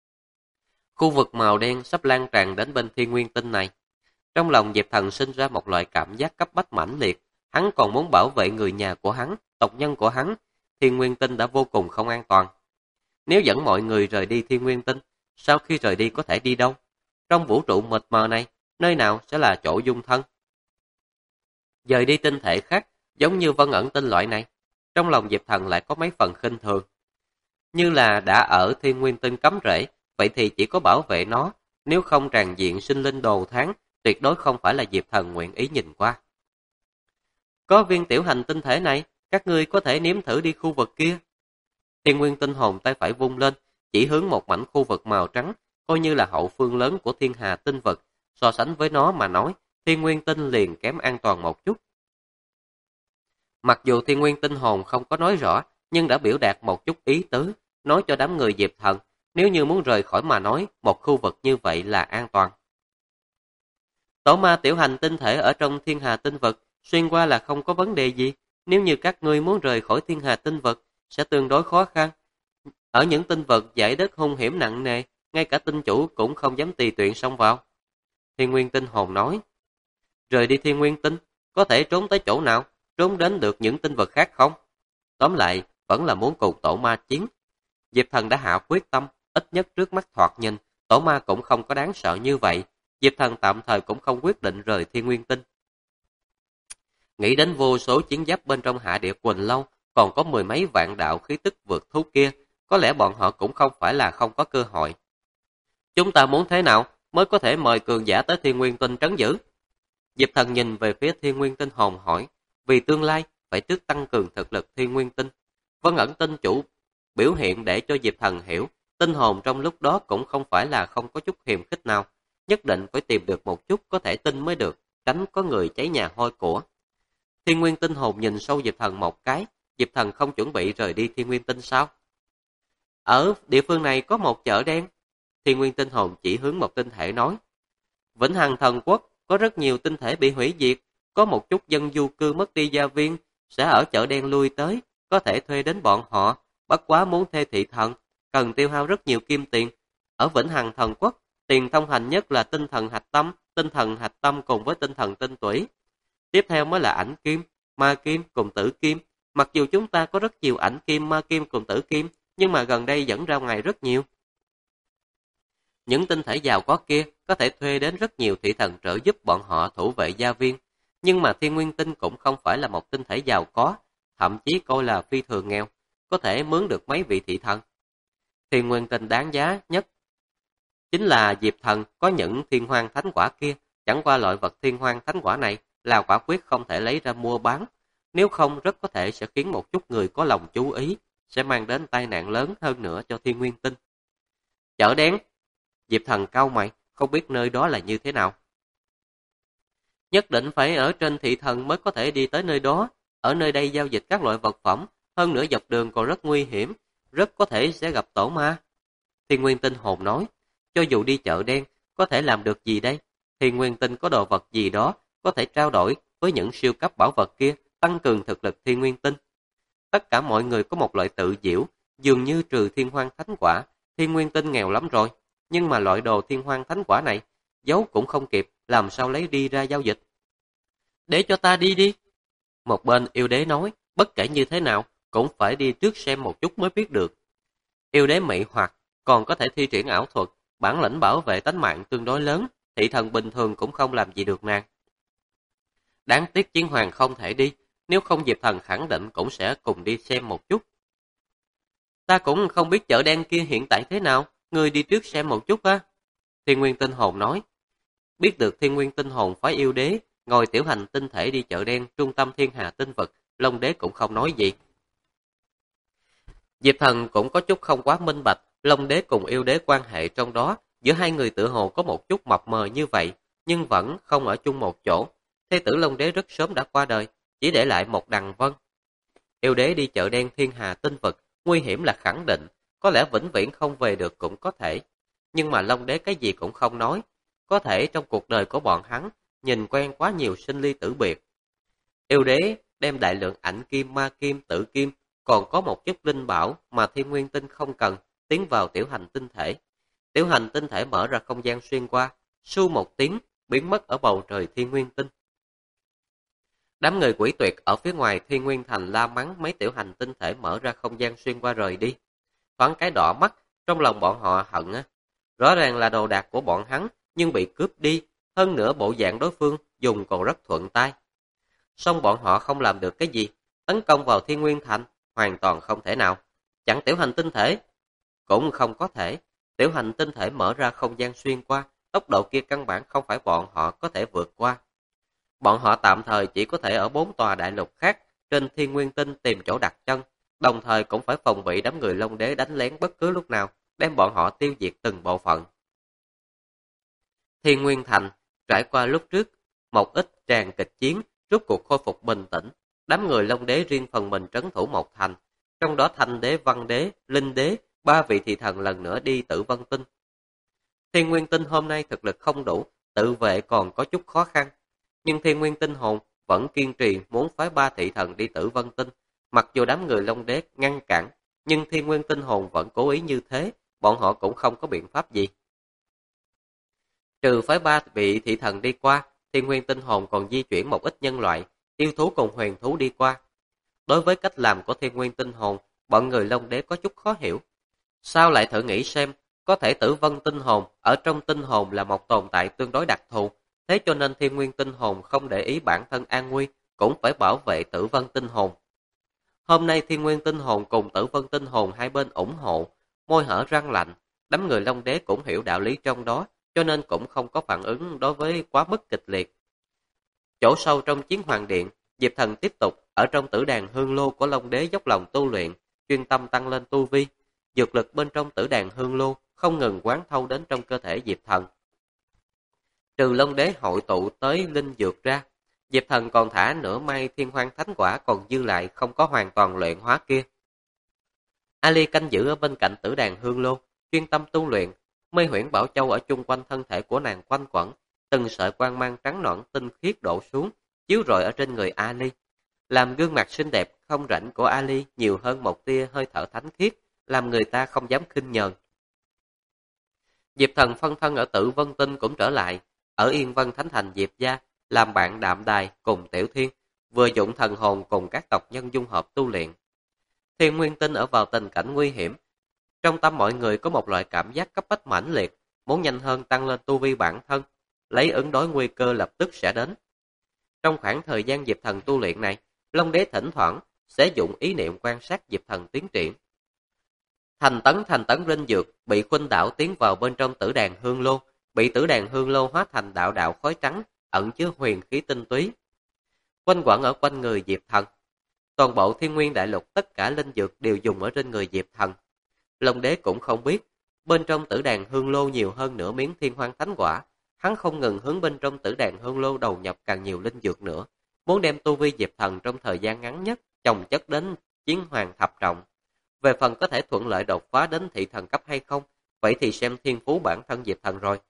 Khu vực màu đen sắp lan tràn đến bên thiên nguyên tinh này. Trong lòng Diệp Thần sinh ra một loại cảm giác cấp bách mãnh liệt, hắn còn muốn bảo vệ người nhà của hắn, tộc nhân của hắn. Thiên nguyên tinh đã vô cùng không an toàn. Nếu dẫn mọi người rời đi thiên nguyên tinh, sau khi rời đi có thể đi đâu? Trong vũ trụ mịt mờ này, nơi nào sẽ là chỗ dung thân? Dời đi tinh thể khác, giống như Vân Ẩn Tinh loại này, trong lòng Diệp Thần lại có mấy phần khinh thường. Như là đã ở thiên nguyên tinh cắm rễ, vậy thì chỉ có bảo vệ nó, nếu không tràn diện sinh linh đồ tháng, tuyệt đối không phải là Diệp Thần nguyện ý nhìn qua. Có viên tiểu hành tinh thể này, các ngươi có thể nếm thử đi khu vực kia. Thiên nguyên tinh hồn tay phải vung lên, chỉ hướng một mảnh khu vực màu trắng, coi như là hậu phương lớn của thiên hà tinh vực. So sánh với nó mà nói, thiên nguyên tinh liền kém an toàn một chút. Mặc dù thiên nguyên tinh hồn không có nói rõ, nhưng đã biểu đạt một chút ý tứ, nói cho đám người Diệp Thần, nếu như muốn rời khỏi mà nói, một khu vực như vậy là an toàn. Tổ ma tiểu hành tinh thể ở trong thiên hà tinh vực, xuyên qua là không có vấn đề gì, nếu như các ngươi muốn rời khỏi thiên hà tinh vực, sẽ tương đối khó khăn. Ở những tinh vực dãy đất hung hiểm nặng nề, ngay cả tinh chủ cũng không dám tùy tiện xông vào. Thiên nguyên tinh hồn nói, rời đi thiên nguyên tinh, có thể trốn tới chỗ nào, trốn đến được những tinh vực khác không? Tóm lại, vẫn là muốn cùng tổ ma chiến. Diệp Thần đã hạ quyết tâm, ít nhất trước mắt thoạt nhìn, tổ ma cũng không có đáng sợ như vậy. Diệp Thần tạm thời cũng không quyết định rời thiên nguyên tinh. Nghĩ đến vô số chiến giáp bên trong hạ địa Quỳnh Lâu, còn có mười mấy vạn đạo khí tức vượt thú kia, có lẽ bọn họ cũng không phải là không có cơ hội. Chúng ta muốn thế nào mới có thể mời cường giả tới thiên nguyên tinh trấn giữ? Diệp Thần nhìn về phía thiên nguyên tinh hồn hỏi, vì tương lai phải trước tăng cường thực lực thiên nguyên tinh. Vân Ẩn tinh chủ biểu hiện để cho Diệp Thần hiểu, tinh hồn trong lúc đó cũng không phải là không có chút hiềm khích nào, nhất định phải tìm được một chút có thể tin mới được, tránh có người cháy nhà hôi của. Thiên nguyên tinh hồn nhìn sâu Diệp Thần một cái, Diệp Thần không chuẩn bị rời đi thiên nguyên tinh sao? Ở địa phương này có một chợ đen. Thiên nguyên tinh hồn chỉ hướng một tinh thể nói, Vĩnh Hằng Thần Quốc có rất nhiều tinh thể bị hủy diệt, có một chút dân du cư mất đi gia viên, sẽ ở chợ đen lui tới, có thể thuê đến bọn họ, bất quá muốn thuê thị thần, cần tiêu hao rất nhiều kim tiền. Ở Vĩnh Hằng Thần Quốc, tiền thông hành nhất là tinh thần hạch tâm cùng với tinh thần tinh tủy. Tiếp theo mới là ảnh kim, ma kim cùng tử kim. Mặc dù chúng ta có rất nhiều ảnh kim, ma kim cùng tử kim, nhưng mà gần đây dẫn ra ngoài rất nhiều. Những tinh thể giàu có kia có thể thuê đến rất nhiều thị thần trợ giúp bọn họ thủ vệ gia viên. Nhưng mà thiên nguyên tinh cũng không phải là một tinh thể giàu có, thậm chí coi là phi thường nghèo, có thể mướn được mấy vị thị thần. Thiên nguyên tinh đáng giá nhất chính là Diệp Thần có những thiên hoang thánh quả kia, chẳng qua loại vật thiên hoang thánh quả này là quả quyết không thể lấy ra mua bán, nếu không rất có thể sẽ khiến một chút người có lòng chú ý, sẽ mang đến tai nạn lớn hơn nữa cho thiên nguyên tinh. Chợ đen, Diệp Thần cau mày, không biết nơi đó là như thế nào. Nhất định phải ở trên thị thần mới có thể đi tới nơi đó, ở nơi đây giao dịch các loại vật phẩm, hơn nữa dọc đường còn rất nguy hiểm, rất có thể sẽ gặp tổ ma. Thiên nguyên tinh hồn nói, cho dù đi chợ đen, có thể làm được gì đây? Thiên nguyên tinh có đồ vật gì đó, có thể trao đổi với những siêu cấp bảo vật kia, tăng cường thực lực thiên nguyên tinh. Tất cả mọi người có một loại tự diễu, dường như trừ thiên hoang thánh quả, thiên nguyên tinh nghèo lắm rồi. Nhưng mà loại đồ thiên hoang thánh quả này, giấu cũng không kịp, làm sao lấy đi ra giao dịch. Để cho ta đi đi. Một bên yêu đế nói, bất kể như thế nào, cũng phải đi trước xem một chút mới biết được. Yêu đế mị hoặc, còn có thể thi triển ảo thuật, bản lĩnh bảo vệ tánh mạng tương đối lớn, thị thần bình thường cũng không làm gì được nàng. Đáng tiếc Chiến Hoàng không thể đi, nếu không Diệp Thần khẳng định cũng sẽ cùng đi xem một chút. Ta cũng không biết chợ đen kia hiện tại thế nào, ngươi đi trước xem một chút á. Thiên nguyên tinh hồn nói. Biết được thiên nguyên tinh hồn phái yêu đế, ngồi tiểu hành tinh thể đi chợ đen trung tâm thiên hà tinh vực, Long đế cũng không nói gì. Diệp Thần cũng có chút không quá minh bạch, Long đế cùng yêu đế quan hệ trong đó, giữa hai người tựa hồ có một chút mập mờ như vậy, nhưng vẫn không ở chung một chỗ. Thế tử Long đế rất sớm đã qua đời, chỉ để lại một đằng vân. Yêu đế đi chợ đen thiên hà tinh vực, Nguy hiểm là khẳng định, có lẽ vĩnh viễn không về được cũng có thể. Nhưng mà Long Đế cái gì cũng không nói. Có thể trong cuộc đời của bọn hắn, nhìn quen quá nhiều sinh ly tử biệt. Yêu Đế đem đại lượng ảnh kim, ma kim, tử kim, còn có một chút linh bảo mà Thiên Nguyên Tinh không cần, tiến vào tiểu hành tinh thể. Tiểu hành tinh thể mở ra không gian xuyên qua, su một tiếng, biến mất ở bầu trời Thiên Nguyên Tinh. Đám người quỷ tuyệt ở phía ngoài Thiên Nguyên Thành la mắng mấy tiểu hành tinh thể mở ra không gian xuyên qua rời đi. Thoáng cái đỏ mắt, trong lòng bọn họ hận á. Rõ ràng là đồ đạc của bọn hắn, nhưng bị cướp đi, hơn nữa bộ dạng đối phương dùng còn rất thuận tay. Song bọn họ không làm được cái gì, tấn công vào Thiên Nguyên Thành, hoàn toàn không thể nào. Chẳng tiểu hành tinh thể, cũng không có thể. Tiểu hành tinh thể mở ra không gian xuyên qua, tốc độ kia căn bản không phải bọn họ có thể vượt qua. Bọn họ tạm thời chỉ có thể ở 4 tòa đại lục khác trên Thiên Nguyên Tinh tìm chỗ đặt chân, đồng thời cũng phải phòng bị đám người Long Đế đánh lén bất cứ lúc nào, đem bọn họ tiêu diệt từng bộ phận. Thiên Nguyên Thành trải qua lúc trước một ít tràn kịch chiến, rốt cuộc khôi phục bình tĩnh. Đám người Long Đế riêng phần mình trấn thủ một thành, trong đó Thanh Đế, Văn Đế, Linh Đế, 3 vị thị thần lần nữa đi Tử Vân Tinh. Thiên Nguyên Tinh hôm nay thực lực không đủ, tự vệ còn có chút khó khăn, nhưng Thiên Nguyên Tinh hồn vẫn kiên trì muốn phái 3 thị thần đi Tử Vân Tinh. Mặc dù đám người Long Đế ngăn cản, nhưng Thiên Nguyên Tinh hồn vẫn cố ý như thế, bọn họ cũng không có biện pháp gì. Trừ phái 3 vị thị thần đi qua, Thiên Nguyên Tinh hồn còn di chuyển một ít nhân loại, yêu thú cùng huyền thú đi qua. Đối với cách làm của Thiên Nguyên Tinh hồn, bọn người Long Đế có chút khó hiểu. Sao lại thử nghĩ xem, có thể Tử Vân Tinh hồn ở trong tinh hồn là một tồn tại tương đối đặc thù, thế cho nên Thiên Nguyên Tinh hồn không để ý bản thân an nguy, cũng phải bảo vệ Tử Vân Tinh hồn. Hôm nay Thiên Nguyên Tinh hồn cùng Tử Vân Tinh hồn hai bên ủng hộ, môi hở răng lạnh, đám người Long Đế cũng hiểu đạo lý trong đó, cho nên cũng không có phản ứng đối với quá mức kịch liệt. Chỗ sâu trong Chiến Hoàng Điện, Diệp Thần tiếp tục ở trong tử đàn hương lô của Long Đế dốc lòng tu luyện, chuyên tâm tăng lên tu vi. Dược lực bên trong tử đàn hương lô không ngừng quán thâu đến trong cơ thể Diệp Thần. Trừ Long Đế hội tụ tới linh dược ra, Diệp Thần còn thả nửa mai thiên hoang thánh quả còn dư lại không có hoàn toàn luyện hóa kia. Ali canh giữ ở bên cạnh tử đàn hương lô, chuyên tâm tu luyện. Mê Huyễn Bảo Châu ở chung quanh thân thể của nàng quanh quẩn, từng sợi quang mang trắng nõn tinh khiết đổ xuống, chiếu rọi ở trên người Ali, làm gương mặt xinh đẹp không rảnh của Ali nhiều hơn một tia hơi thở thánh khiết, làm người ta không dám khinh nhờn. Diệp Thần phân thân ở Tử Vân Tinh cũng trở lại, ở Yên Vân Thánh Thành Diệp gia, làm bạn Đạm Đài cùng Tiểu Thiên, vừa dụng thần hồn cùng các tộc nhân dung hợp tu luyện. Thiên Nguyên Tinh ở vào tình cảnh nguy hiểm, trong tâm mọi người có một loại cảm giác cấp bách mãnh liệt, muốn nhanh hơn tăng lên tu vi bản thân, lấy ứng đối nguy cơ lập tức sẽ đến. Trong khoảng thời gian Diệp Thần tu luyện này, Long Đế thỉnh thoảng sẽ dụng ý niệm quan sát Diệp Thần tiến triển. Thành tấn linh dược bị khuynh đảo tiến vào bên trong tử đàn hương lô, bị tử đàn hương lô hóa thành đạo đạo khói trắng, ẩn chứa huyền khí tinh túy. Quanh quẩn ở quanh người Diệp Thần. Toàn bộ Thiên Nguyên Đại Lục tất cả linh dược đều dùng ở trên người Diệp Thần. Long Đế cũng không biết, bên trong tử đàn hương lô nhiều hơn nửa miếng thiên hoang thánh quả, hắn không ngừng hướng bên trong tử đàn hương lô đầu nhập càng nhiều linh dược nữa, muốn đem tu vi Diệp Thần trong thời gian ngắn nhất chồng chất đến chiến hoàng thập trọng. Về phần có thể thuận lợi đột phá đến thị thần cấp hay không, vậy thì xem thiên phú bản thân Diệp Thần rồi.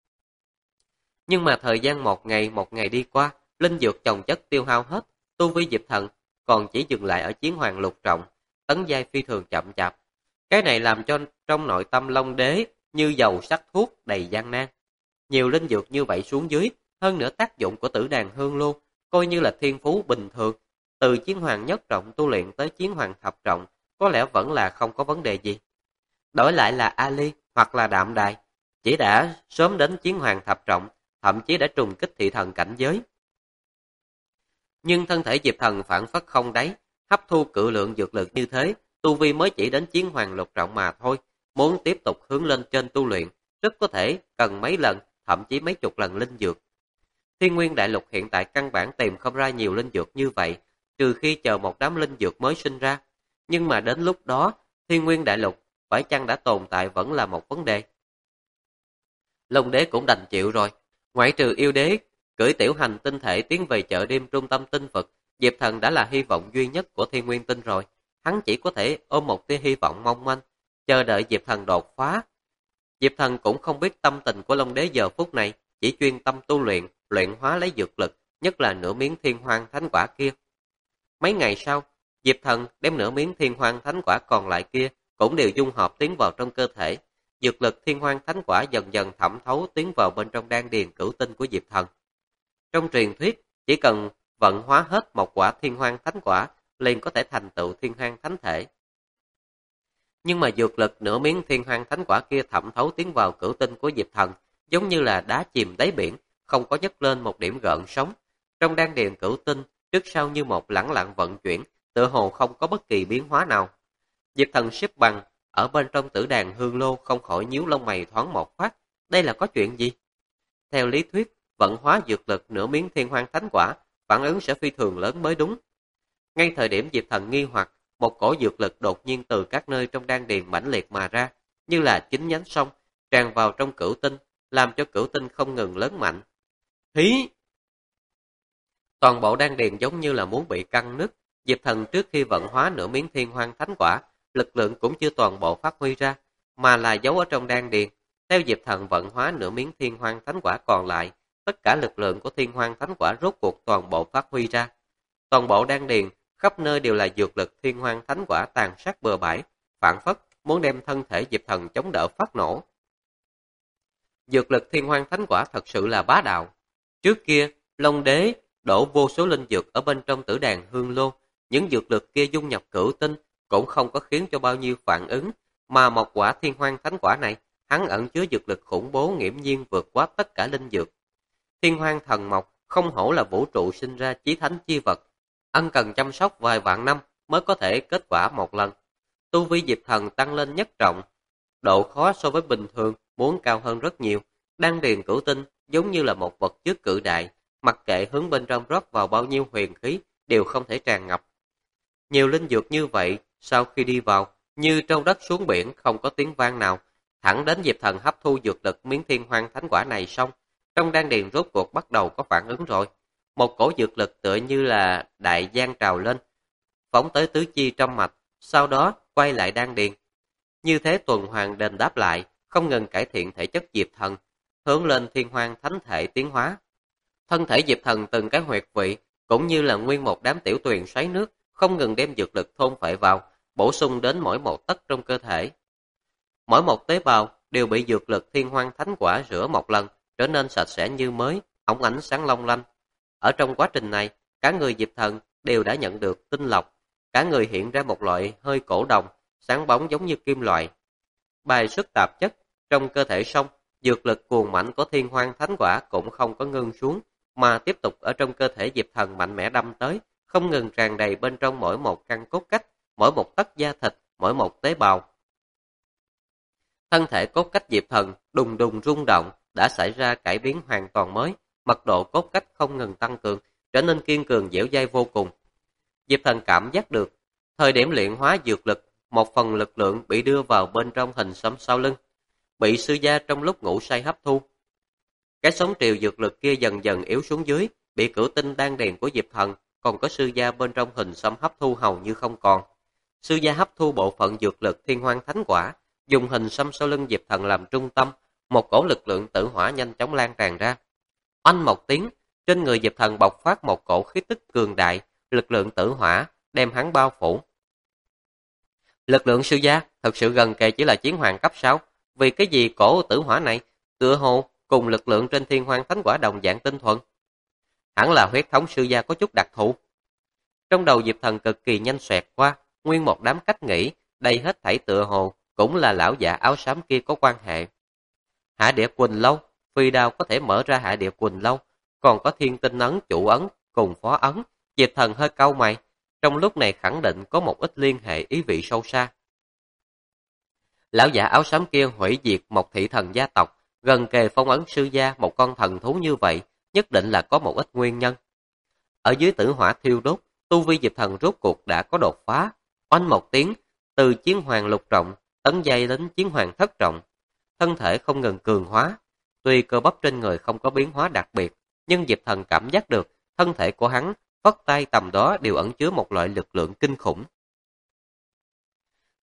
Nhưng mà thời gian một ngày đi qua, linh dược chồng chất tiêu hao hết, tu vi Diệp Thần còn chỉ dừng lại ở chiến hoàng lục trọng, tấn giai phi thường chậm chạp. Cái này làm cho trong nội tâm Long Đế như dầu sắc thuốc đầy gian nan. Nhiều linh dược như vậy xuống dưới, hơn nữa tác dụng của tử đàn hương lô, coi như là thiên phú bình thường, từ chiến hoàng nhất trọng tu luyện tới chiến hoàng thập trọng, có lẽ vẫn là không có vấn đề gì. Đổi lại là Ali hoặc là Đạm Đài, chỉ đã sớm đến chiến hoàng thập trọng, thậm chí đã trùng kích thị thần cảnh giới. Nhưng thân thể Diệp Thần phản phất không đáy, hấp thu cự lượng dược lực như thế, tu vi mới chỉ đến chiến hoàng lục trọng mà thôi, muốn tiếp tục hướng lên trên tu luyện, rất có thể cần mấy lần, thậm chí mấy chục lần linh dược. Thiên Nguyên Đại Lục hiện tại căn bản tìm không ra nhiều linh dược như vậy, trừ khi chờ một đám linh dược mới sinh ra. Nhưng mà đến lúc đó, Thiên Nguyên Đại Lục phải chăng đã tồn tại vẫn là một vấn đề. Long Đế cũng đành chịu rồi, ngoại trừ yêu đế, cưỡi tiểu hành tinh thể tiến về chợ đêm trung tâm tinh vực, Diệp Thần đã là hy vọng duy nhất của Thiên Nguyên Tinh rồi. hắn chỉ có thể ôm một tia hy vọng mong manh, chờ đợi Diệp Thần đột phá. Diệp Thần cũng không biết tâm tình của Long Đế giờ phút này, chỉ chuyên tâm tu luyện, luyện hóa lấy dược lực, nhất là nửa miếng thiên hoang thánh quả kia. Mấy ngày sau, Diệp Thần đem nửa miếng thiên hoang thánh quả còn lại kia cũng đều dung hợp tiến vào trong cơ thể. Dược lực thiên hoang thánh quả dần dần thẩm thấu tiến vào bên trong đan điền cửu tinh của Diệp Thần. Trong truyền thuyết, chỉ cần vận hóa hết một quả thiên hoang thánh quả, liền có thể thành tựu thiên hoang thánh thể. Nhưng mà dược lực nửa miếng thiên hoang thánh quả kia thẩm thấu tiến vào cửu tinh của Diệp Thần, giống như là đá chìm đáy biển, không có nhấc lên một điểm gợn sóng. Trong đan điền cửu tinh, trước sau như một lẳng lặng vận chuyển, tựa hồ không có bất kỳ biến hóa nào. Diệp Thần xếp bằng ở bên trong tử đàn hương lô, không khỏi nhíu lông mày thoáng một phát. Đây là có chuyện gì? Theo lý thuyết, vận hóa dược lực nửa miếng thiên hoang thánh quả, phản ứng sẽ phi thường lớn mới đúng. Ngay thời điểm Diệp Thần nghi hoặc, một cổ dược lực đột nhiên từ các nơi trong đan điền mãnh liệt mà ra, như là chín nhánh sông, tràn vào trong cửu tinh, làm cho cửu tinh không ngừng lớn mạnh. Hí! Toàn bộ đan điền giống như là muốn bị căng nứt. Diệp Thần trước khi vận hóa nửa miếng thiên hoang thánh quả, lực lượng cũng chưa toàn bộ phát huy ra, mà là giấu ở trong đan điền. Theo Diệp Thần vận hóa nửa miếng thiên hoang thánh quả còn lại, tất cả lực lượng của thiên hoang thánh quả rốt cuộc toàn bộ phát huy ra. Toàn bộ đan điền, khắp nơi đều là dược lực thiên hoang thánh quả tàn sát bừa bãi, phản phất muốn đem thân thể Diệp Thần chống đỡ phát nổ. Dược lực thiên hoang thánh quả thật sự là bá đạo. Trước kia, Long Đế đổ vô số linh dược ở bên trong tử đàn hương lô, những dược lực kia dung nhập cửu tinh cũng không có khiến cho bao nhiêu phản ứng, mà một quả thiên hoang thánh quả này, hắn ẩn chứa dược lực khủng bố nghiễm nhiên vượt quá tất cả linh dược. Thiên hoang thần mộc không hổ là vũ trụ sinh ra chí thánh chi vật, ân cần chăm sóc vài vạn năm mới có thể kết quả một lần. Tu vi Diệp Thần tăng lên nhất trọng, độ khó so với bình thường muốn cao hơn rất nhiều. Đan điền cửu tinh giống như là một vật chứa cự đại, mặc kệ hướng bên trong rót vào bao nhiêu huyền khí đều không thể tràn ngập. Nhiều linh dược như vậy, sau khi đi vào, như trâu đất xuống biển không có tiếng vang nào, thẳng đến Diệp Thần hấp thu dược lực miếng thiên hoang thánh quả này xong, trong đan điền rốt cuộc bắt đầu có phản ứng rồi. Một cổ dược lực tựa như là đại giang trào lên, phóng tới tứ chi trong mạch, sau đó quay lại đan điền. Như thế tuần hoàn đền đáp lại, không ngừng cải thiện thể chất Diệp Thần, hướng lên thiên hoang thánh thể tiến hóa. Thân thể Diệp Thần từng cái huyệt vị, cũng như là nguyên một đám tiểu tuyền xoáy nước, không ngừng đem dược lực thôn phệ vào, bổ sung đến mỗi một tấc trong cơ thể. Mỗi một tế bào đều bị dược lực thiên hoang thánh quả rửa một lần, trở nên sạch sẽ như mới, óng ánh sáng long lanh. Ở trong quá trình này, cả người Diệp Thần đều đã nhận được tinh lọc, cả người hiện ra một loại hơi cổ đồng, sáng bóng giống như kim loại. Bài xuất tạp chất trong cơ thể xong, dược lực cuồng mạnh của thiên hoang thánh quả cũng không có ngưng xuống, mà tiếp tục ở trong cơ thể Diệp Thần mạnh mẽ đâm tới, không ngừng tràn đầy bên trong mỗi một căn cốt cách, mỗi một tấc da thịt, mỗi một tế bào. Thân thể cốt cách Diệp Thần đùng đùng rung động, đã xảy ra cải biến hoàn toàn mới, mật độ cốt cách không ngừng tăng cường, trở nên kiên cường dẻo dai vô cùng. Diệp Thần cảm giác được, thời điểm luyện hóa dược lực, một phần lực lượng bị đưa vào bên trong hình xăm sau lưng, bị sư gia trong lúc ngủ say hấp thu. Cái sóng triều dược lực kia dần dần yếu xuống dưới, bị cửu tinh đan điền của Diệp Thần, còn có sư gia bên trong hình xăm hấp thu hầu như không còn. Sư gia hấp thu bộ phận dược lực thiên hoang thánh quả, dùng hình xăm sau lưng Diệp Thần làm trung tâm, một cổ lực lượng tử hỏa nhanh chóng lan tràn ra. Oanh một tiếng, trên người Diệp Thần bộc phát một cổ khí tức cường đại, lực lượng tử hỏa đem hắn bao phủ. Lực lượng sư gia thật sự gần kề chỉ là chiến hoàng cấp 6, vì cái gì cổ tử hỏa này tựa hồ cùng lực lượng trên thiên hoang thánh quả đồng dạng tinh thuần. Hẳn là huyết thống sư gia có chút đặc thù. Trong đầu Diệp Thần cực kỳ nhanh xoẹt qua, nguyên một đám cách nghĩ, đây hết thảy tựa hồ cũng là lão già áo xám kia có quan hệ. Hạ Địa Quỳnh Lâu, phi đao có thể mở ra Hạ Địa Quỳnh Lâu, còn có thiên tinh ấn, chủ ấn cùng phó ấn. Diệp Thần hơi cau mày, trong lúc này khẳng định có một ít liên hệ ý vị sâu xa. Lão già áo xám kia hủy diệt một thị thần gia tộc, gần kề phong ấn sư gia một con thần thú như vậy, nhất định là có một ít nguyên nhân. Ở dưới tử hỏa thiêu đốt, tu vi Diệp Thần rốt cuộc đã có đột phá. Oanh một tiếng, từ chiến hoàng lục trọng tấn giai đến chiến hoàng thất trọng, thân thể không ngừng cường hóa. Tuy cơ bắp trên người không có biến hóa đặc biệt, nhưng Diệp Thần cảm giác được thân thể của hắn phất tay tầm đó đều ẩn chứa một loại lực lượng kinh khủng.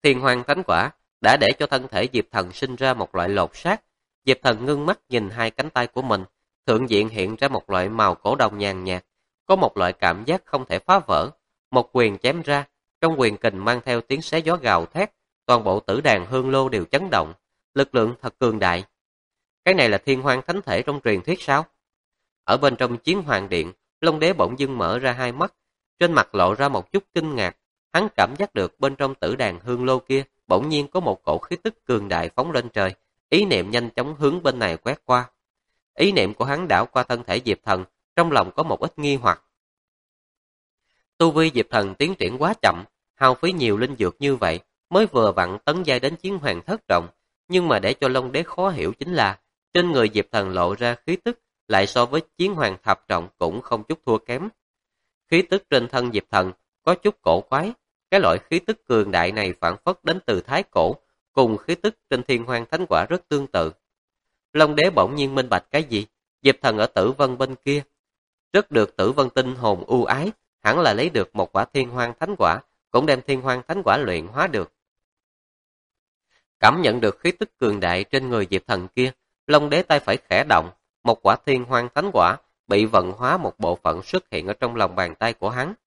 Thiên hoang thánh quả đã để cho thân thể Diệp Thần sinh ra một loại lột xác. Diệp Thần ngưng mắt nhìn hai cánh tay của mình, thượng diện hiện ra một loại màu cổ đồng nhàn nhạt, có một loại cảm giác không thể phá vỡ. Một quyền chém ra, trong quyền kình mang theo tiếng xé gió gào thét, toàn bộ tử đàn hương lô đều chấn động, lực lượng thật cường đại. Cái này là thiên hoang thánh thể trong truyền thuyết sao? Ở bên trong chiến hoàng điện, Long Đế bỗng dưng mở ra hai mắt, trên mặt lộ ra một chút kinh ngạc. Hắn cảm giác được bên trong tử đàn hương lô kia bỗng nhiên có một cổ khí tức cường đại phóng lên trời, ý niệm nhanh chóng hướng bên này quét qua. Ý niệm của hắn đảo qua thân thể Diệp Thần, trong lòng có một ít nghi hoặc. Tu vi Diệp Thần tiến triển quá chậm, hao phí nhiều linh dược như vậy, mới vừa vặn tấn giai đến chiến hoàng thất trọng, nhưng mà để cho Long Đế khó hiểu chính là, trên người Diệp Thần lộ ra khí tức, lại so với chiến hoàng thập trọng cũng không chút thua kém. Khí tức trên thân Diệp Thần có chút cổ quái, cái loại khí tức cường đại này phản phất đến từ thái cổ, cùng khí tức trên thiên hoang thánh quả rất tương tự. Long Đế bỗng nhiên minh bạch cái gì? Diệp Thần ở Tử Vân bên kia, rất được Tử Vân tinh hồn ưu ái, hẳn là lấy được một quả thiên hoang thánh quả, cũng đem thiên hoang thánh quả luyện hóa được. Cảm nhận được khí tức cường đại trên người Diệp Thần kia, Long Đế tay phải khẽ động, một quả thiên hoang thánh quả bị vận hóa một bộ phận xuất hiện ở trong lòng bàn tay của hắn.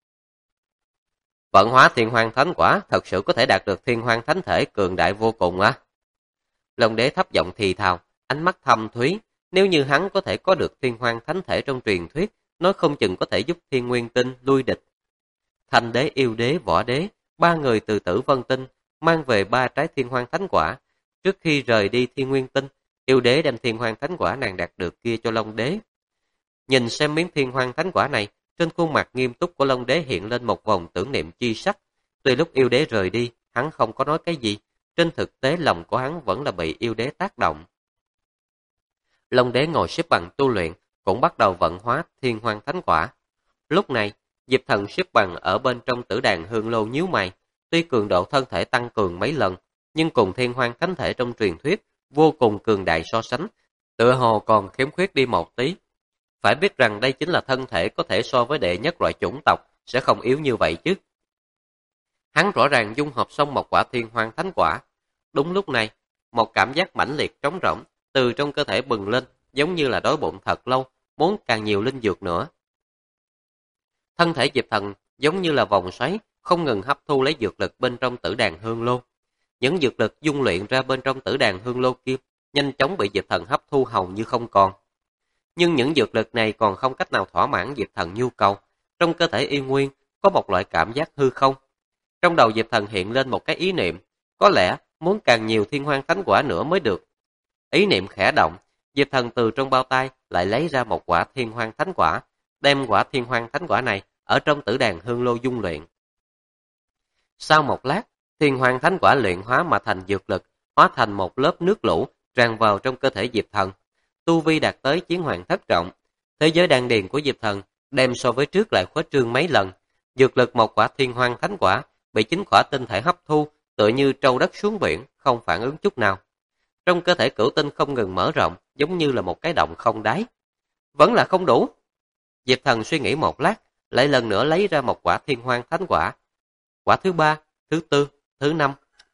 Vận hóa thiên hoang thánh quả thật sự có thể đạt được thiên hoang thánh thể cường đại vô cùng á. Long Đế thấp giọng thì thào, ánh mắt thâm thúy, nếu như hắn có thể có được thiên hoang thánh thể trong truyền thuyết, nói không chừng có thể giúp Thiên Nguyên Tinh lui địch. Thanh đế, yêu đế, võ đế, ba người từ Tử Vân Tinh mang về 3 trái thiên hoang thánh quả. Trước khi rời đi Thiên Nguyên Tinh, yêu đế đem thiên hoang thánh quả nàng đạt được kia cho Long Đế. Nhìn xem miếng thiên hoang thánh quả này, trên khuôn mặt nghiêm túc của Long Đế hiện lên một vòng tưởng niệm chi sắc. Tuy lúc yêu đế rời đi, hắn không có nói cái gì, trên thực tế lòng của hắn vẫn là bị yêu đế tác động. Long Đế ngồi xếp bằng tu luyện, cũng bắt đầu vận hóa thiên hoang thánh quả. Lúc này, Diệp Thần xếp bằng ở bên trong tử đàn hương lô nhíu mày, tuy cường độ thân thể tăng cường mấy lần, nhưng cùng thiên hoang thánh thể trong truyền thuyết vô cùng cường đại so sánh, tựa hồ còn khiếm khuyết đi một tí. Phải biết rằng đây chính là thân thể có thể so với đệ nhất loại chủng tộc, sẽ không yếu như vậy chứ. Hắn rõ ràng dung hợp xong một quả thiên hoang thánh quả. Đúng lúc này, một cảm giác mãnh liệt trống rỗng từ trong cơ thể bừng lên, giống như là đói bụng thật lâu, muốn càng nhiều linh dược nữa. Thân thể Diệp Thần giống như là vòng xoáy, không ngừng hấp thu lấy dược lực bên trong tử đàn hương lô. Những dược lực dung luyện ra bên trong tử đàn hương lô kia, nhanh chóng bị Diệp Thần hấp thu hầu như không còn. Nhưng những dược lực này còn không cách nào thỏa mãn Diệp Thần nhu cầu. Trong cơ thể y nguyên có một loại cảm giác hư không. Trong đầu Diệp Thần hiện lên một cái ý niệm, có lẽ muốn càng nhiều thiên hoang thánh quả nữa mới được. Ý niệm khẽ động, Diệp Thần từ trong bao tay lại lấy ra một quả thiên hoang thánh quả, đem quả thiên hoang thánh quả này ở trong tử đàn hương lô dung luyện. Sau một lát, thiên hoang thánh quả luyện hóa mà thành dược lực, hóa thành một lớp nước lũ tràn vào trong cơ thể Diệp Thần. Tu vi đạt tới chiến hoàng thất trọng, thế giới đan điền của Diệp Thần đem so với trước lại khuếch trương mấy lần. Dược lực một quả thiên hoang thánh quả bị chính quả tinh thể hấp thu, tựa như trâu đất xuống biển, không phản ứng chút nào. Trong cơ thể cửu tinh không ngừng mở rộng, giống như là một cái động không đáy. Vẫn là không đủ. Diệp Thần suy nghĩ một lát, lại lần nữa lấy ra một quả thiên hoang thánh quả. Quả thứ 3, thứ 4, thứ 5.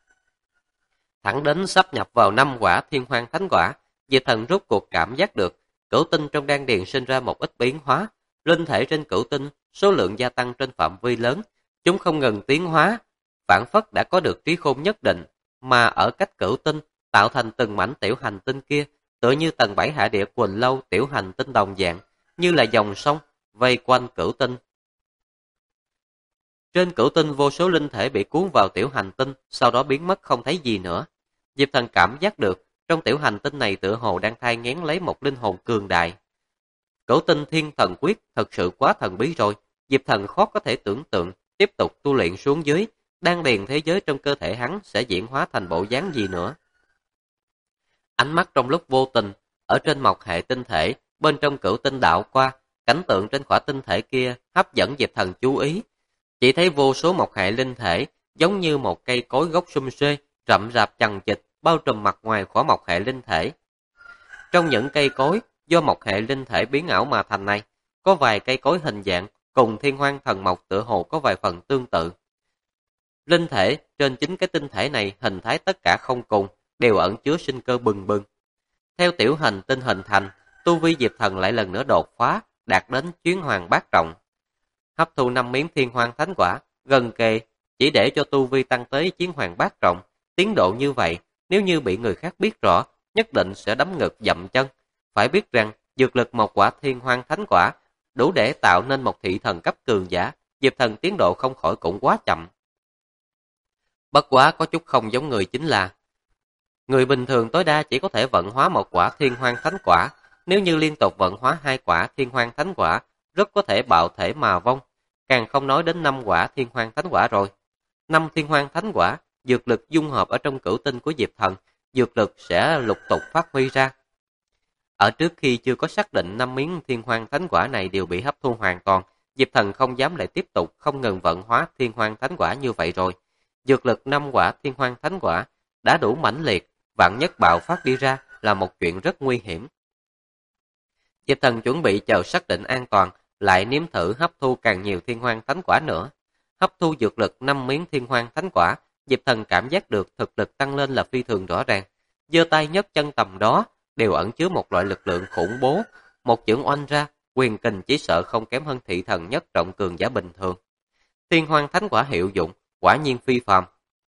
Thẳng đến sắp nhập vào 5 quả thiên hoang thánh quả, Diệp Thần rốt cuộc cảm giác được cửu tinh trong đan điền sinh ra một ít biến hóa. Linh thể trên cửu tinh số lượng gia tăng trên phạm vi lớn, chúng không ngừng tiến hóa, phản phất đã có được trí khôn nhất định, mà ở cách cửu tinh tạo thành từng mảnh tiểu hành tinh kia, tựa như tầng 7 hạ địa Quỳnh Lâu tiểu hành tinh đồng dạng, như là dòng sông vây quanh cửu tinh. Trên cửu tinh vô số linh thể bị cuốn vào tiểu hành tinh, sau đó biến mất không thấy gì nữa. Diệp Thần cảm giác được trong tiểu hành tinh này tựa hồ đang thai nghén lấy một linh hồn cường đại. Cửu tinh thiên thần quyết thật sự quá thần bí rồi, Diệp Thần khó có thể tưởng tượng tiếp tục tu luyện xuống dưới, đan điền thế giới trong cơ thể hắn sẽ diễn hóa thành bộ dáng gì nữa. Ánh mắt trong lúc vô tình, ở trên mộc hệ tinh thể, bên trong cửu tinh đạo qua, cảnh tượng trên khỏa tinh thể kia hấp dẫn Diệp Thần chú ý. Chỉ thấy vô số mộc hệ linh thể, giống như một cây cối gốc sum xuê, rậm rạp chằng chịt, bao trùm mặt ngoài khỏa mộc hệ linh thể. Trong những cây cối, do mộc hệ linh thể biến ảo mà thành này, có vài cây cối hình dạng, cùng thiên hoang thần mộc tựa hồ có vài phần tương tự. Linh thể trên chính cái tinh thể này hình thái tất cả không cùng, đều ẩn chứa sinh cơ bừng bừng. Theo tiểu hành tinh hình thành, tu vi Diệp Thần lại lần nữa đột phá, đạt đến chuyến hoàng bát trọng. Hấp thu 5 miếng thiên hoàng thánh quả, gần kề, chỉ để cho tu vi tăng tới chiến hoàng bát trọng. Tiến độ như vậy, nếu như bị người khác biết rõ, nhất định sẽ đấm ngực dậm chân. Phải biết rằng, dược lực một quả thiên hoàng thánh quả, đủ để tạo nên một thị thần cấp cường giả, Diệp Thần tiến độ không khỏi cũng quá chậm. Bất quá có chút không giống người chính là, người bình thường tối đa chỉ có thể vận hóa một quả thiên hoàng thánh quả, nếu như liên tục vận hóa 2 quả thiên hoàng thánh quả, rất có thể bạo thể mà vong, càng không nói đến 5 quả thiên hoàng thánh quả rồi. 5 thiên hoàng thánh quả, dược lực dung hợp ở trong cửu tinh của Diệp Thần, dược lực sẽ lục tục phát huy ra. Ở trước khi chưa có xác định 5 miếng thiên hoàng thánh quả này đều bị hấp thu hoàn toàn, Diệp Thần không dám lại tiếp tục không ngừng vận hóa thiên hoàng thánh quả như vậy rồi. Dược lực 5 quả thiên hoàng thánh quả đã đủ mãnh liệt, vạn nhất bạo phát đi ra là một chuyện rất nguy hiểm. Diệp Thần chuẩn bị chờ xác định an toàn, lại nếm thử hấp thu càng nhiều thiên hoàng thánh quả nữa. Hấp thu dược lực 5 miếng thiên hoàng thánh quả, Diệp Thần cảm giác được thực lực tăng lên là phi thường rõ ràng. Giơ tay nhấc chân tầm đó đều ẩn chứa một loại lực lượng khủng bố, một chưởng oanh ra, quyền kình chỉ sợ không kém hơn thị thần nhất trọng cường giả bình thường. Thiên hoàng thánh quả hiệu dụng, quả nhiên phi phàm.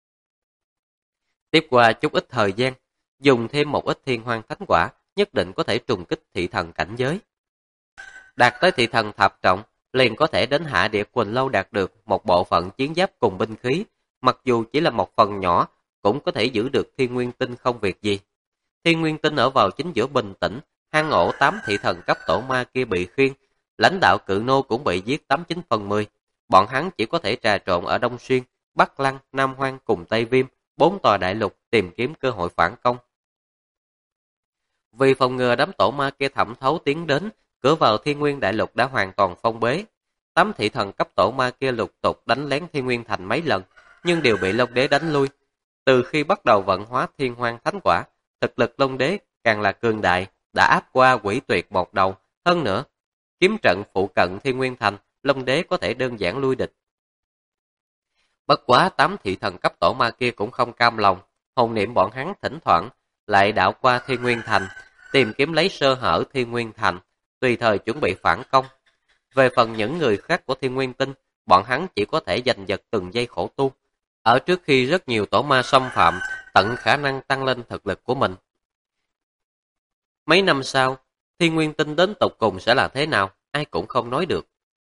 Tiếp qua chút ít thời gian, dùng thêm một ít thiên hoàng thánh quả, nhất định có thể trùng kích thị thần cảnh giới. Đạt tới thị thần thập trọng, liền có thể đến Hạ Địa Quỳnh Lâu đạt được một bộ phận chiến giáp cùng binh khí, mặc dù chỉ là một phần nhỏ, cũng có thể giữ được Thiên Nguyên Tinh không việc gì. Thiên Nguyên Tinh ở vào chính giữa bình tĩnh, hang ổ 8 thị thần cấp tổ ma kia bị khiên, lãnh đạo cự nô cũng bị giết 89/10. Bọn hắn chỉ có thể trà trộn ở Đông Xuyên, Bắc Lăng, Nam Hoang cùng Tây Viêm, 4 tòa đại lục tìm kiếm cơ hội phản công. Vì phòng ngừa đám tổ ma kia thẩm thấu tiến đến, cửa vào Thiên Nguyên đại lục đã hoàn toàn phong bế. 8 thị thần cấp tổ ma kia lục tục đánh lén Thiên Nguyên thành mấy lần, nhưng đều bị Long Đế đánh lui. Từ khi bắt đầu vận hóa Thiên Hoang Thánh Quả, thực lực Long Đế càng là cường đại, đã áp qua Quỷ Tuyệt một đầu. Hơn nữa, kiếm trận phụ cận Thiên Nguyên thành, Long Đế có thể đơn giản lui địch. Bất quá 8 thị thần cấp tổ ma kia cũng không cam lòng, hồn niệm bọn hắn thỉnh thoảng lại đảo qua Thiên Nguyên thành, tìm kiếm lấy sơ hở Thiên Nguyên thành, tùy thời chuẩn bị phản công. Về phần những người khác của Thiên Nguyên Tinh, bọn hắn chỉ có thể giành giật từng giây khổ tu. Ở trước khi rất nhiều tổ ma xâm phạm, tận khả năng tăng lên thực lực của mình. Mấy năm sau, Thiên Nguyên Tinh đến tột cùng sẽ là thế nào, ai cũng không nói được.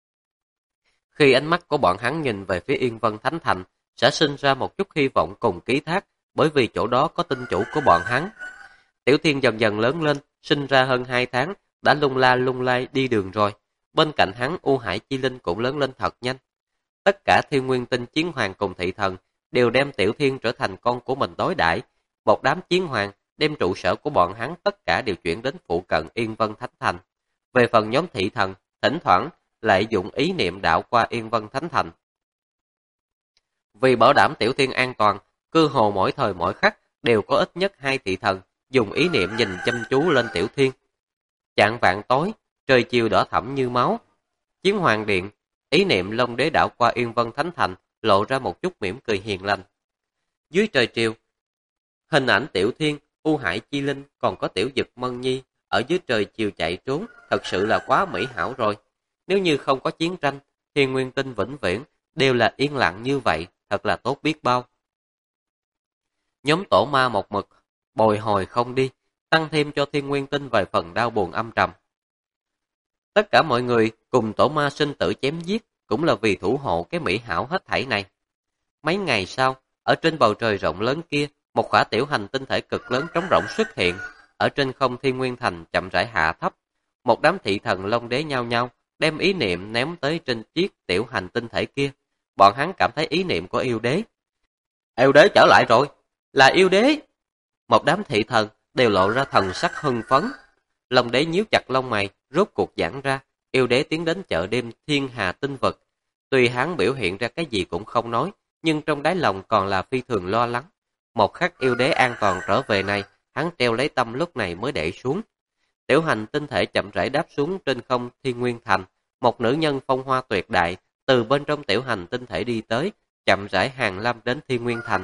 Khi ánh mắt của bọn hắn nhìn về phía Yên Vân Thánh Thành, sẽ sinh ra một chút hy vọng cùng ký thác, bởi vì chỗ đó có tinh chủ của bọn hắn. Tiểu Thiên dần dần lớn lên, sinh ra hơn 2 tháng, đã lung la lung lay đi đường rồi. Bên cạnh hắn U Hải Chi Linh cũng lớn lên thật nhanh. Tất cả Thiên Nguyên Tinh chiến hoàng cùng thị thần đều đem Tiểu Thiên trở thành con của mình đối đãi. Một đám chiến hoàng đem trụ sở của bọn hắn tất cả đều chuyển đến phụ cận Yên Vân Thánh Thành. Về phần nhóm thị thần, thỉnh thoảng lại dụng ý niệm đạo qua Yên Vân Thánh Thành. Vì bảo đảm Tiểu Thiên an toàn, cơ hồ mỗi thời mỗi khắc đều có ít nhất 2 thị thần dùng ý niệm nhìn chăm chú lên Tiểu Thiên. Chạng vạng tối, trời chiều đỏ thẫm như máu. Chiến hoàng điện, ý niệm Long Đế đảo qua Yên Vân Thánh Thành, lộ ra một chút mỉm cười hiền lành. Dưới trời chiều, hình ảnh Tiểu Thiên, U Hải Chi Linh còn có Tiểu Dực Mân Nhi ở dưới trời chiều chạy trốn, thật sự là quá mỹ hảo rồi. Nếu như không có chiến tranh, Thiên Nguyên Tinh vĩnh viễn đều là yên lặng như vậy, thật là tốt biết bao. Nhóm tổ ma một mực bồi hồi không đi, tăng thêm cho Thiên Nguyên Tinh vài phần đau buồn âm trầm. Tất cả mọi người cùng tổ ma sinh tử chém giết, cũng là vì thủ hộ cái mỹ hảo hết thảy này. Mấy ngày sau, ở trên bầu trời rộng lớn kia, một khỏa tiểu hành tinh thể cực lớn trống rỗng xuất hiện. Ở trên không Thiên Nguyên Thành chậm rãi hạ thấp, một đám thị thần Long Đế nhau nhau đem ý niệm ném tới trên chiếc tiểu hành tinh thể kia. Bọn hắn cảm thấy ý niệm của yêu đế. Yêu đế trở lại rồi, là yêu đế. Một đám thị thần đều lộ ra thần sắc hưng phấn. Long Đế nhíu chặt lông mày, rốt cuộc giãn ra. Yêu đế tiến đến chợ đêm thiên hà tinh vực. Tuy hắn biểu hiện ra cái gì cũng không nói, nhưng trong đáy lòng còn là phi thường lo lắng. Một khắc yêu đế an toàn trở về này, hắn treo lấy tâm lúc này mới để xuống. Tiểu hành tinh thể chậm rãi đáp xuống trên không Thiên Nguyên Thành. Một nữ nhân phong hoa tuyệt đại từ bên trong tiểu hành tinh thể đi tới, chậm rãi hàng lâm đến Thiên Nguyên Thành.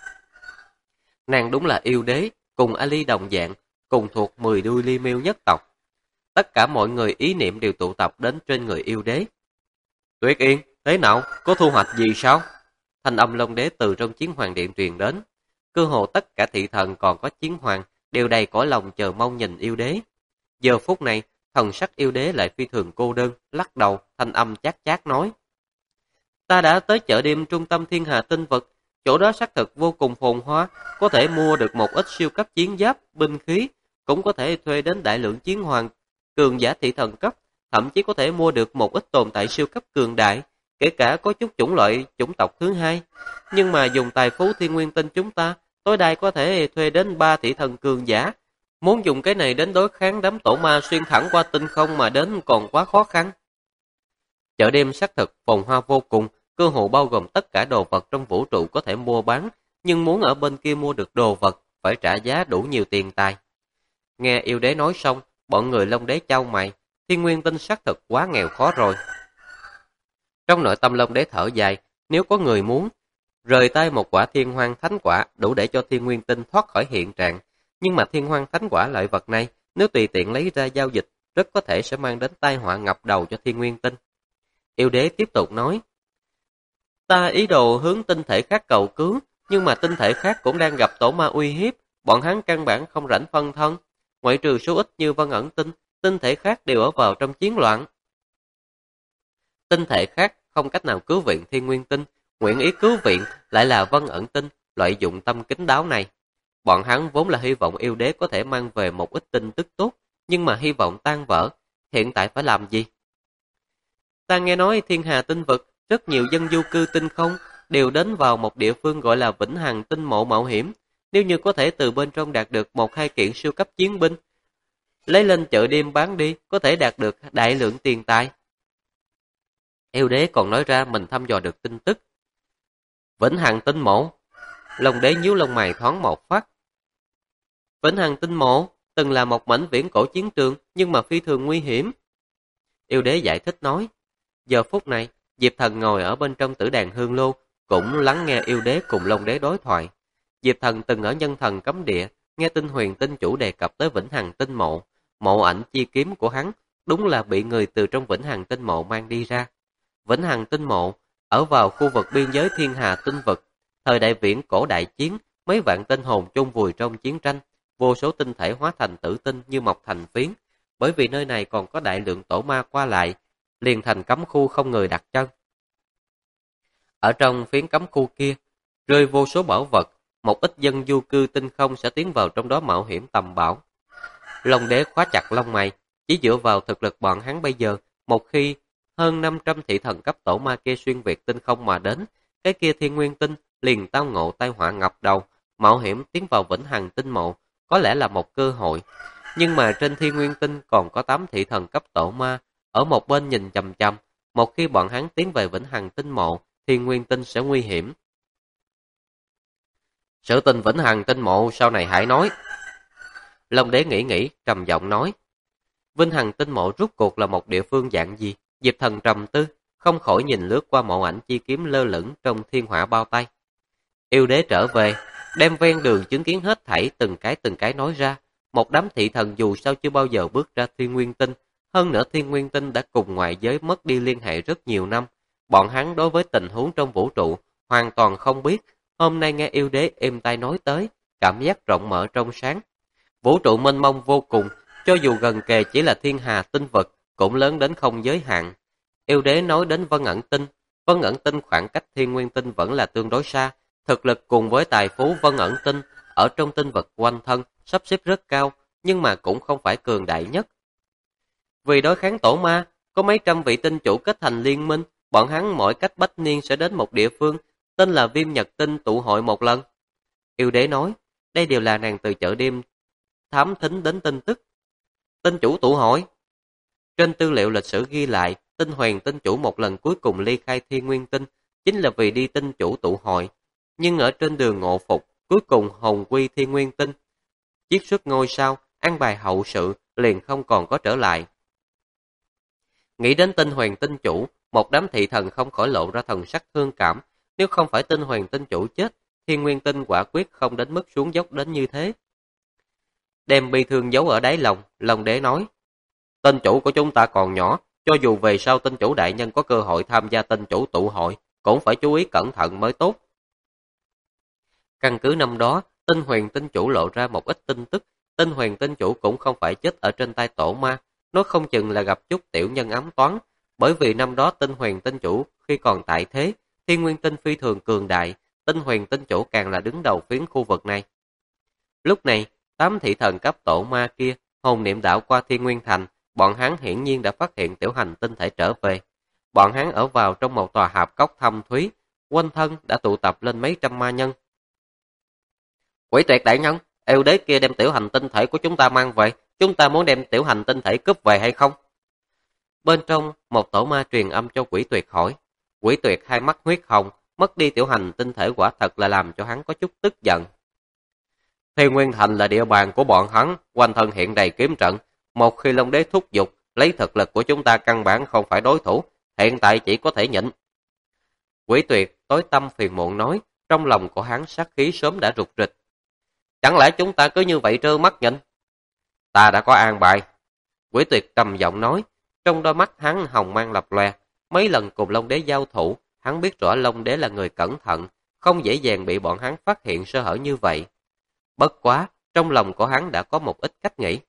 Nàng đúng là yêu đế, cùng Ali đồng dạng, cùng thuộc 10 đuôi li miêu nhất tộc. Tất cả mọi người ý niệm đều tụ tập đến trên người yêu đế. Tuyết Yên, thế nào? Có thu hoạch gì sao? Thanh âm Long Đế từ trong chiến hoàng điện truyền đến. Cơ hồ tất cả thị thần còn có chiến hoàng đều đầy cõi lòng chờ mong nhìn yêu đế. Giờ phút này, thần sắc yêu đế lại phi thường cô đơn, lắc đầu, thanh âm chát chát nói. Ta đã tới chợ đêm trung tâm thiên hà tinh vực, chỗ đó xác thực vô cùng phồn hoa, có thể mua được một ít siêu cấp chiến giáp, binh khí, cũng có thể thuê đến đại lượng chiến hoàng, cường giả thị thần cấp, thậm chí có thể mua được một ít tồn tại siêu cấp cường đại, kể cả có chút chủng loại chủng tộc thứ hai. Nhưng mà dùng tài phú thiên nguyên tinh chúng ta, tối đa có thể thuê đến 3 thị thần cường giả. Muốn dùng cái này đến đối kháng đám tổ ma xuyên thẳng qua tinh không mà đến còn quá khó khăn. Chợ đêm xác thực phồn hoa vô cùng, cơ hội bao gồm tất cả đồ vật trong vũ trụ có thể mua bán, nhưng muốn ở bên kia mua được đồ vật, phải trả giá đủ nhiều tiền tài. Nghe yêu đế nói xong, bọn người Long Đế chau mày, thiên nguyên tinh xác thực quá nghèo khó rồi. Trong nội tâm Long Đế thở dài, nếu có người muốn rời tay một quả thiên hoang thánh quả đủ để cho thiên nguyên tinh thoát khỏi hiện trạng, nhưng mà thiên hoang thánh quả loại vật này, nếu tùy tiện lấy ra giao dịch, rất có thể sẽ mang đến tai họa ngập đầu cho thiên nguyên tinh. Yêu đế tiếp tục nói, ta ý đồ hướng tinh thể khác cầu cứu, nhưng mà tinh thể khác cũng đang gặp tổ ma uy hiếp, bọn hắn căn bản không rảnh phân thân, ngoại trừ số ít như Vân Ẩn Tinh, tinh thể khác đều ở vào trong chiến loạn. Tinh thể khác không cách nào cứu viện thiên nguyên tinh, nguyện ý cứu viện lại là Vân Ẩn Tinh, lợi dụng tâm kín đáo này. Bọn hắn vốn là hy vọng yêu đế có thể mang về một ít tin tức tốt, nhưng mà hy vọng tan vỡ, hiện tại phải làm gì? Ta nghe nói thiên hà tinh vực, rất nhiều dân du cư tinh không đều đến vào một địa phương gọi là Vĩnh Hằng Tinh Mộ mạo hiểm. Nếu như có thể từ bên trong đạt được 1-2 kiện siêu cấp chiến binh, lấy lên chợ đêm bán đi, có thể đạt được đại lượng tiền tài. Yêu đế còn nói ra mình thăm dò được tin tức. Vĩnh Hằng Tinh Mộ, Long Đế nhíu lông mày thoáng một phát. Vĩnh Hằng Tinh Mộ từng là một mảnh viễn cổ chiến trường, nhưng mà phi thường nguy hiểm. Yêu đế giải thích nói. Giờ phút này, Diệp Thần ngồi ở bên trong tử đàn hương lô, cũng lắng nghe yêu đế cùng Long Đế đối thoại. Diệp Thần từng ở nhân thần cấm địa, nghe tinh huyền tinh chủ đề cập tới Vĩnh Hằng Tinh Mộ. Mộ ảnh chi kiếm của hắn, đúng là bị người từ trong Vĩnh Hằng Tinh Mộ mang đi ra. Vĩnh Hằng Tinh Mộ, ở vào khu vực biên giới thiên hà tinh vực. Thời đại viễn cổ đại chiến, mấy vạn tinh hồn chôn vùi trong chiến tranh, vô số tinh thể hóa thành tử tinh như mọc thành phiến. Bởi vì nơi này còn có đại lượng tổ ma qua lại, liền thành cấm khu không người đặt chân. Ở trong phiến cấm khu kia, rơi vô số bảo vật, một ít dân du cư tinh không sẽ tiến vào trong đó mạo hiểm tầm bảo. Long Đế khóa chặt lông mày, chỉ dựa vào thực lực bọn hắn bây giờ, một khi hơn 500 thị thần cấp tổ ma kia xuyên việt tinh không mà đến, cái kia thiên nguyên tinh liền tao ngộ tai họa ngập đầu, mạo hiểm tiến vào Vĩnh Hằng Tinh Mộ, có lẽ là một cơ hội. Nhưng mà trên thiên nguyên tinh còn có 8 thị thần cấp tổ ma, ở một bên nhìn chằm chằm, một khi bọn hắn tiến về Vĩnh Hằng Tinh Mộ, thiên nguyên tinh sẽ nguy hiểm. Sự tình Vĩnh Hằng Tinh Mộ sau này hãy nói. Long Đế nghĩ, trầm giọng nói. Vĩnh Hằng Tinh Mộ rốt cuộc là một địa phương dạng gì? Diệp Thần trầm tư, không khỏi nhìn lướt qua mộ ảnh chi kiếm lơ lửng trong thiên hỏa bao tay. Yêu đế trở về, đem ven đường chứng kiến hết thảy từng cái nói ra. Một đám thị thần dù sao chưa bao giờ bước ra thiên nguyên tinh, hơn nữa thiên nguyên tinh đã cùng ngoại giới mất đi liên hệ rất nhiều năm. Bọn hắn đối với tình huống trong vũ trụ hoàn toàn không biết, hôm nay nghe yêu đế êm tai nói tới, cảm giác rộng mở trong sáng. Vũ trụ mênh mông vô cùng, cho dù gần kề chỉ là thiên hà tinh vực, cũng lớn đến không giới hạn. Yêu đế nói đến Vân Ẩn Tinh khoảng cách thiên nguyên tinh vẫn là tương đối xa, thực lực cùng với tài phú Vân Ẩn Tinh ở trong tinh vực quanh thân sắp xếp rất cao, nhưng mà cũng không phải cường đại nhất. Vì đối kháng tổ ma, có mấy trăm vị tinh chủ kết thành liên minh, bọn hắn mỗi cách bách niên sẽ đến một địa phương, tên là Viêm Nhật Tinh tụ hội một lần. Yêu đế nói, đây đều là nàng từ chợ đêm thám thính đến tin tức. Tinh chủ tụ hội. Trên tư liệu lịch sử ghi lại, Tinh Huyền tinh chủ một lần cuối cùng ly khai thiên nguyên tinh, chính là vì đi tinh chủ tụ hội. Nhưng ở trên đường ngộ phục, cuối cùng hồn quy thiên nguyên tinh. Chiết xuất ngôi sao, an bài hậu sự, liền không còn có trở lại. Nghĩ đến Tinh Huyền tinh chủ, một đám thị thần không khỏi lộ ra thần sắc thương cảm. Nếu không phải Tinh Huyền Tinh Chủ chết, Thiên Nguyên Tinh quả quyết không đến mức xuống dốc đến như thế. Đem bi thương giấu ở đáy lòng, Long Đế nói, Tinh Chủ của chúng ta còn nhỏ, cho dù về sau Tinh Chủ đại nhân có cơ hội tham gia Tinh Chủ tụ hội, cũng phải chú ý cẩn thận mới tốt. Căn cứ năm đó, Tinh Huyền Tinh Chủ lộ ra một ít tin tức, Tinh Huyền Tinh Chủ cũng không phải chết ở trên tay tổ ma, nó không chừng là gặp chút tiểu nhân ám toán, bởi vì năm đó Tinh Huyền Tinh Chủ khi còn tại thế, Thiên Nguyên Tinh phi thường cường đại, Tinh Huyền Tinh Chủ càng là đứng đầu phiến khu vực này. Lúc này, 8 thị thần cấp tổ ma kia, hồn niệm đảo qua Thiên Nguyên Thành, bọn hắn hiển nhiên đã phát hiện tiểu hành tinh thể trở về. Bọn hắn ở vào trong một tòa hạp cốc thâm thúy, quanh thân đã tụ tập lên mấy trăm ma nhân. Quỷ Tuyệt đại nhân, yêu đế kia đem tiểu hành tinh thể của chúng ta mang về, chúng ta muốn đem tiểu hành tinh thể cướp về hay không? Bên trong, một tổ ma truyền âm cho Quỷ Tuyệt hỏi. Quỷ Tuyệt hai mắt huyết hồng, mất đi tiểu hành tinh thể quả thật là làm cho hắn có chút tức giận. Thiên Nguyên Thành là địa bàn của bọn hắn, quanh thân hiện đầy kiếm trận. Một khi Long Đế thúc giục, lấy thực lực của chúng ta căn bản không phải đối thủ, hiện tại chỉ có thể nhịn. Quỷ Tuyệt tối tâm phiền muộn nói, trong lòng của hắn sát khí sớm đã rụt rịch. Chẳng lẽ chúng ta cứ như vậy trơ mắt nhìn? Ta đã có an bài. Quỷ Tuyệt trầm giọng nói, trong đôi mắt hắn hồng mang lập lòe. Mấy lần cùng Long Đế giao thủ, hắn biết rõ Long Đế là người cẩn thận, không dễ dàng bị bọn hắn phát hiện sơ hở như vậy. Bất quá, trong lòng của hắn đã có một ít cách nghĩ.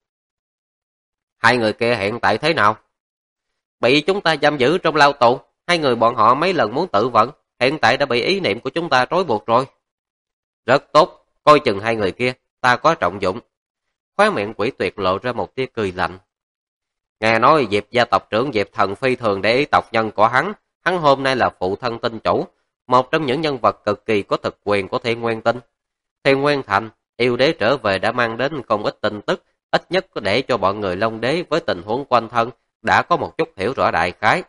Hai người kia hiện tại thế nào? Bị chúng ta giam giữ trong lao tù, hai người bọn họ mấy lần muốn tự vẫn, hiện tại đã bị ý niệm của chúng ta trói buộc rồi. Rất tốt, coi chừng hai người kia, ta có trọng dụng. Khóe miệng Quỷ Tuyệt lộ ra một tia cười lạnh. Nghe nói Diệp gia tộc trưởng Diệp Thần phi thường để ý tộc nhân của hắn hôm nay là phụ thân Tinh Chủ, một trong những nhân vật cực kỳ có thực quyền của Thiên Nguyên Tinh. Thiên Nguyên Thành, yêu đế trở về đã mang đến không ít tin tức, ít nhất có để cho bọn người Long Đế với tình huống quanh thân đã có một chút hiểu rõ đại khái.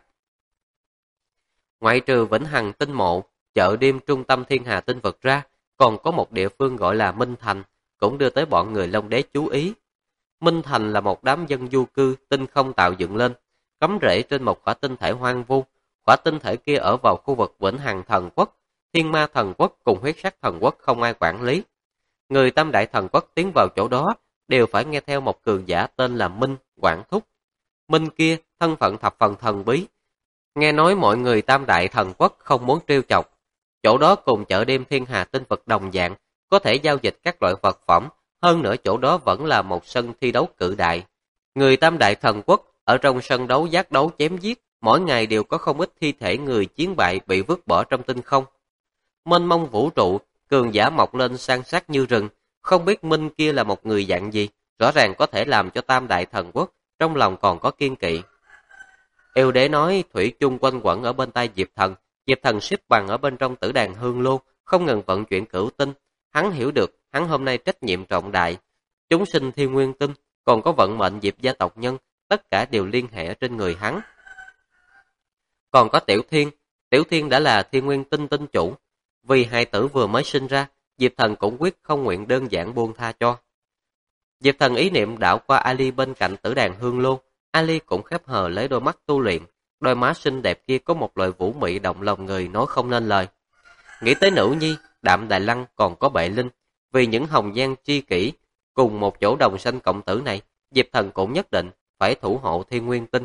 Ngoại trừ Vĩnh Hằng Tinh Mộ, chợ đêm trung tâm Thiên Hà Tinh vực ra, còn có một địa phương gọi là Minh Thành, cũng đưa tới bọn người Long Đế chú ý. Minh Thành là một đám dân du cư tinh không tạo dựng lên, cắm rễ trên một khỏa tinh thể hoang vu. Khỏa tinh thể kia ở vào khu vực Vĩnh Hằng Thần Quốc, Thiên Ma Thần Quốc cùng Huyết Sắc Thần Quốc không ai quản lý. Người Tam Đại Thần Quốc tiến vào chỗ đó đều phải nghe theo một cường giả tên là Minh quản thúc. Minh kia thân phận thập phần thần bí. Nghe nói mọi người Tam Đại Thần Quốc không muốn trêu chọc. Chỗ đó cùng chợ đêm Thiên Hà Tinh vực đồng dạng, có thể giao dịch các loại vật phẩm. Hơn nữa chỗ đó vẫn là một sân thi đấu cự đại. Người Tam Đại Thần Quốc ở trong sân đấu giác đấu chém giết, mỗi ngày đều có không ít thi thể người chiến bại bị vứt bỏ trong tinh không. Mênh mông vũ trụ, cường giả mọc lên san sát như rừng, không biết Minh kia là một người dạng gì, rõ ràng có thể làm cho Tam Đại Thần Quốc trong lòng còn có kiên kỵ. Yêu đế nói thủy chung quanh quẩn ở bên tai Diệp Thần xếp bằng ở bên trong tử đàn hương lô, không ngừng vận chuyển cửu tinh. Hắn hiểu được, hắn hôm nay trách nhiệm trọng đại. Chúng sinh Thiên Nguyên Tinh, còn có vận mệnh Diệp gia tộc nhân, tất cả đều liên hệ trên người hắn. Còn có Tiểu Thiên đã là Thiên Nguyên Tinh tinh chủ. Vì hai tử vừa mới sinh ra, Diệp Thần cũng quyết không nguyện đơn giản buông tha cho. Diệp Thần ý niệm đảo qua Ali bên cạnh tử đàn hương lô, Ali cũng khép hờ lấy đôi mắt tu luyện, đôi má xinh đẹp kia có một loại vũ mị động lòng người nói không nên lời. Nghĩ tới nữ nhi, Đạm Đài Lăng còn có Bệ Linh, vì những hồng nhan tri kỷ cùng một chỗ đồng sanh cộng tử này, Diệp Thần cũng nhất định phải thủ hộ Thiên Nguyên Tinh.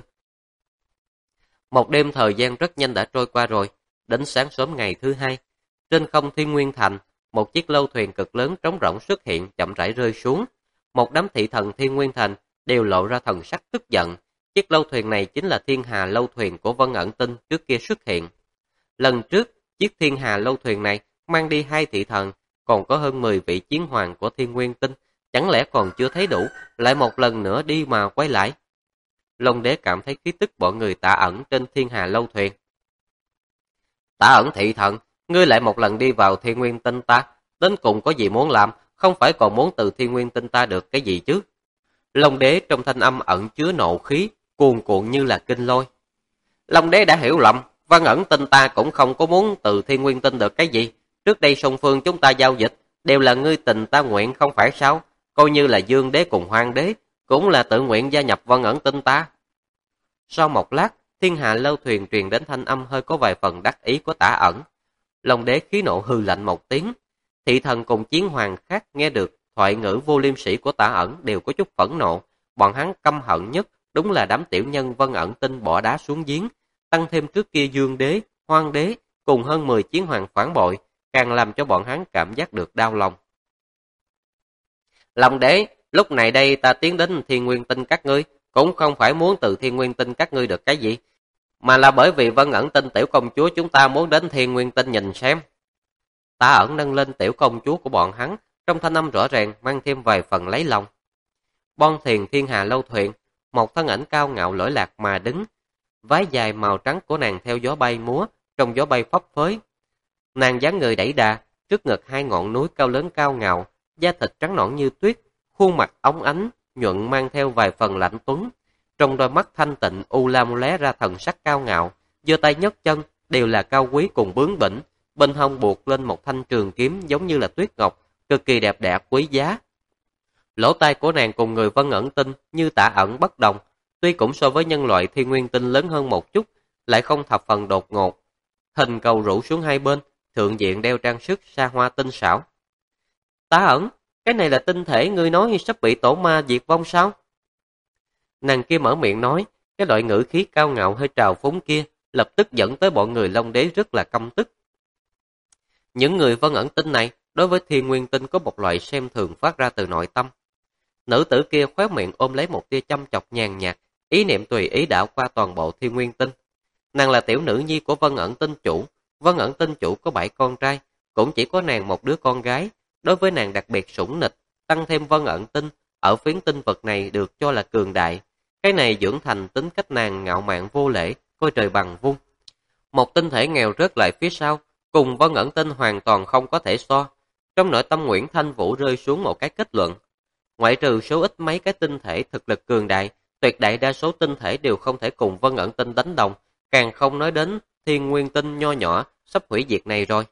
Một đêm thời gian rất nhanh đã trôi qua rồi, đến sáng sớm ngày thứ hai, trên không Thiên Nguyên Thành, một chiếc lâu thuyền cực lớn trống rỗng xuất hiện chậm rãi rơi xuống. Một đám thị thần Thiên Nguyên Thành đều lộ ra thần sắc tức giận. Chiếc lâu thuyền này chính là Thiên Hà lâu thuyền của Vân Ẩn Tinh trước kia xuất hiện. Lần trước, chiếc Thiên Hà lâu thuyền này mang đi 2 thị thần, còn có hơn 10 vị chiến hoàng của Thiên Nguyên Tinh, chẳng lẽ còn chưa thấy đủ, lại một lần nữa đi mà quay lại. Long Đế cảm thấy khí tức bọn người Tạ Ẩn trên Thiên Hà lâu thuyền. Tạ Ẩn thị thần, ngươi lại một lần đi vào Thiên Nguyên Tinh ta, đến cùng có gì muốn làm, không phải còn muốn từ Thiên Nguyên Tinh ta được cái gì chứ? Long Đế trong thanh âm ẩn chứa nộ khí, cuồn cuộn như là kinh lôi. Long Đế đã hiểu lầm, Vân Ẩn Tinh ta cũng không có muốn từ Thiên Nguyên Tinh được cái gì. Trước đây song phương chúng ta giao dịch, đều là ngươi tình ta nguyện không phải sao? Coi như là Dương Đế cùng Hoang Đế, cũng là tự nguyện gia nhập Vân Ẩn Tinh ta. Sau một lát, Thiên Hà lâu thuyền truyền đến thanh âm hơi có vài phần đắc ý của Tả Ẩn. Long đế khí nộ hừ lạnh một tiếng. Thị thần cùng chiến hoàng khác nghe được thoại ngữ vô liêm sỉ của Tả Ẩn đều có chút phẫn nộ. Bọn hắn căm hận nhất đúng là đám tiểu nhân Vân Ẩn Tinh bỏ đá xuống giếng, tăng thêm trước kia Dương đế, Hoang đế cùng hơn 10 chiến hoàng phản bội, càng làm cho bọn hắn cảm giác được đau lòng. Long đế, lúc này đây ta tiến đến Thiên Nguyên Tinh các ngươi, cũng không phải muốn từ Thiên Nguyên Tinh các ngươi được cái gì, mà là bởi vì Vân Ẩn Tinh tiểu công chúa chúng ta muốn đến Thiên Nguyên Tinh nhìn xem. Tả Ẩn nâng lên tiểu công chúa của bọn hắn, trong thanh âm rõ ràng mang thêm vài phần lấy lòng. Bon thuyền thiên hà lâu thuyền, một thân ảnh cao ngạo lỗi lạc mà đứng, váy dài màu trắng của nàng theo gió bay múa, trong gió bay phấp phới. Nàng dáng người đẩy đà, trước ngực hai ngọn núi cao lớn cao ngạo, da thịt trắng nõn như tuyết, khuôn mặt óng ánh, nhuận mang theo vài phần lạnh tuấn. Trong đôi mắt thanh tịnh u lam lóe ra thần sắc cao ngạo, giơ tay nhấc chân đều là cao quý cùng bướng bỉnh, bên hông buộc lên một thanh trường kiếm giống như là tuyết ngọc, cực kỳ đẹp đẽ quý giá. Lỗ tai của nàng cùng người Vân Ẩn Tinh như Tả Ẩn bất đồng, tuy cũng so với nhân loại Thiên Nguyên Tinh lớn hơn một chút, lại không thập phần đột ngột. Hình cầu rũ xuống hai bên, thượng diện đeo trang sức sa hoa tinh xảo. Tả Ẩn, cái này là tinh thể ngươi nói sắp bị tổ ma diệt vong sao? Nàng kia mở miệng nói, cái loại ngữ khí cao ngạo hơi trào phúng kia, lập tức dẫn tới bọn người Long Đế rất là căm tức. Những người Vân Ẩn Tinh này, đối với Thiên Nguyên Tinh có một loại xem thường phát ra từ nội tâm. Nữ tử kia khóe miệng ôm lấy một tia chăm chọc nhàn nhạt, ý niệm tùy ý đảo qua toàn bộ Thiên Nguyên Tinh. Nàng là tiểu nữ nhi của Vân Ẩn Tinh chủ, Vân Ẩn Tinh chủ có 7 con trai, cũng chỉ có nàng một đứa con gái, đối với nàng đặc biệt sủng nịch, tăng thêm Vân Ẩn Tinh, ở phiến tinh vực này được cho là cường đại. Cái này dưỡng thành tính cách nàng ngạo mạn vô lễ, coi trời bằng vung. Một tinh thể nghèo rớt lại phía sau, cùng Vân Ẩn Tinh hoàn toàn không có thể so. Trong nội tâm Nguyễn Thanh Vũ rơi xuống một cái kết luận. Ngoại trừ số ít mấy cái tinh thể thực lực cường đại, tuyệt đại đa số tinh thể đều không thể cùng Vân Ẩn Tinh đánh đồng, càng không nói đến Thiên Nguyên Tinh nho nhỏ sắp hủy diệt này rồi.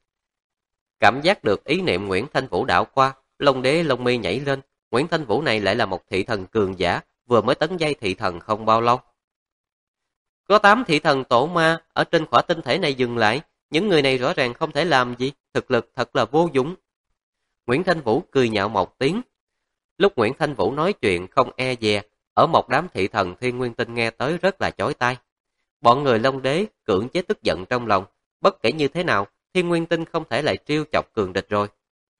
Cảm giác được ý niệm Nguyễn Thanh Vũ đảo qua, Long Đế lông mi nhảy lên. Nguyễn Thanh Vũ này lại là một thị thần cường giả, vừa mới tấn giai thị thần không bao lâu. Có 8 thị thần tổ ma ở trên khỏa tinh thể này dừng lại, những người này rõ ràng không thể làm gì, thực lực thật là vô dụng. Nguyễn Thanh Vũ cười nhạo một tiếng. Lúc Nguyễn Thanh Vũ nói chuyện không e dè, ở một đám thị thần Thiên Nguyên Tinh nghe tới rất là chói tai. Bọn người Long Đế cưỡng chế tức giận trong lòng, bất kể như thế nào, Thiên Nguyên Tinh không thể lại trêu chọc cường địch rồi.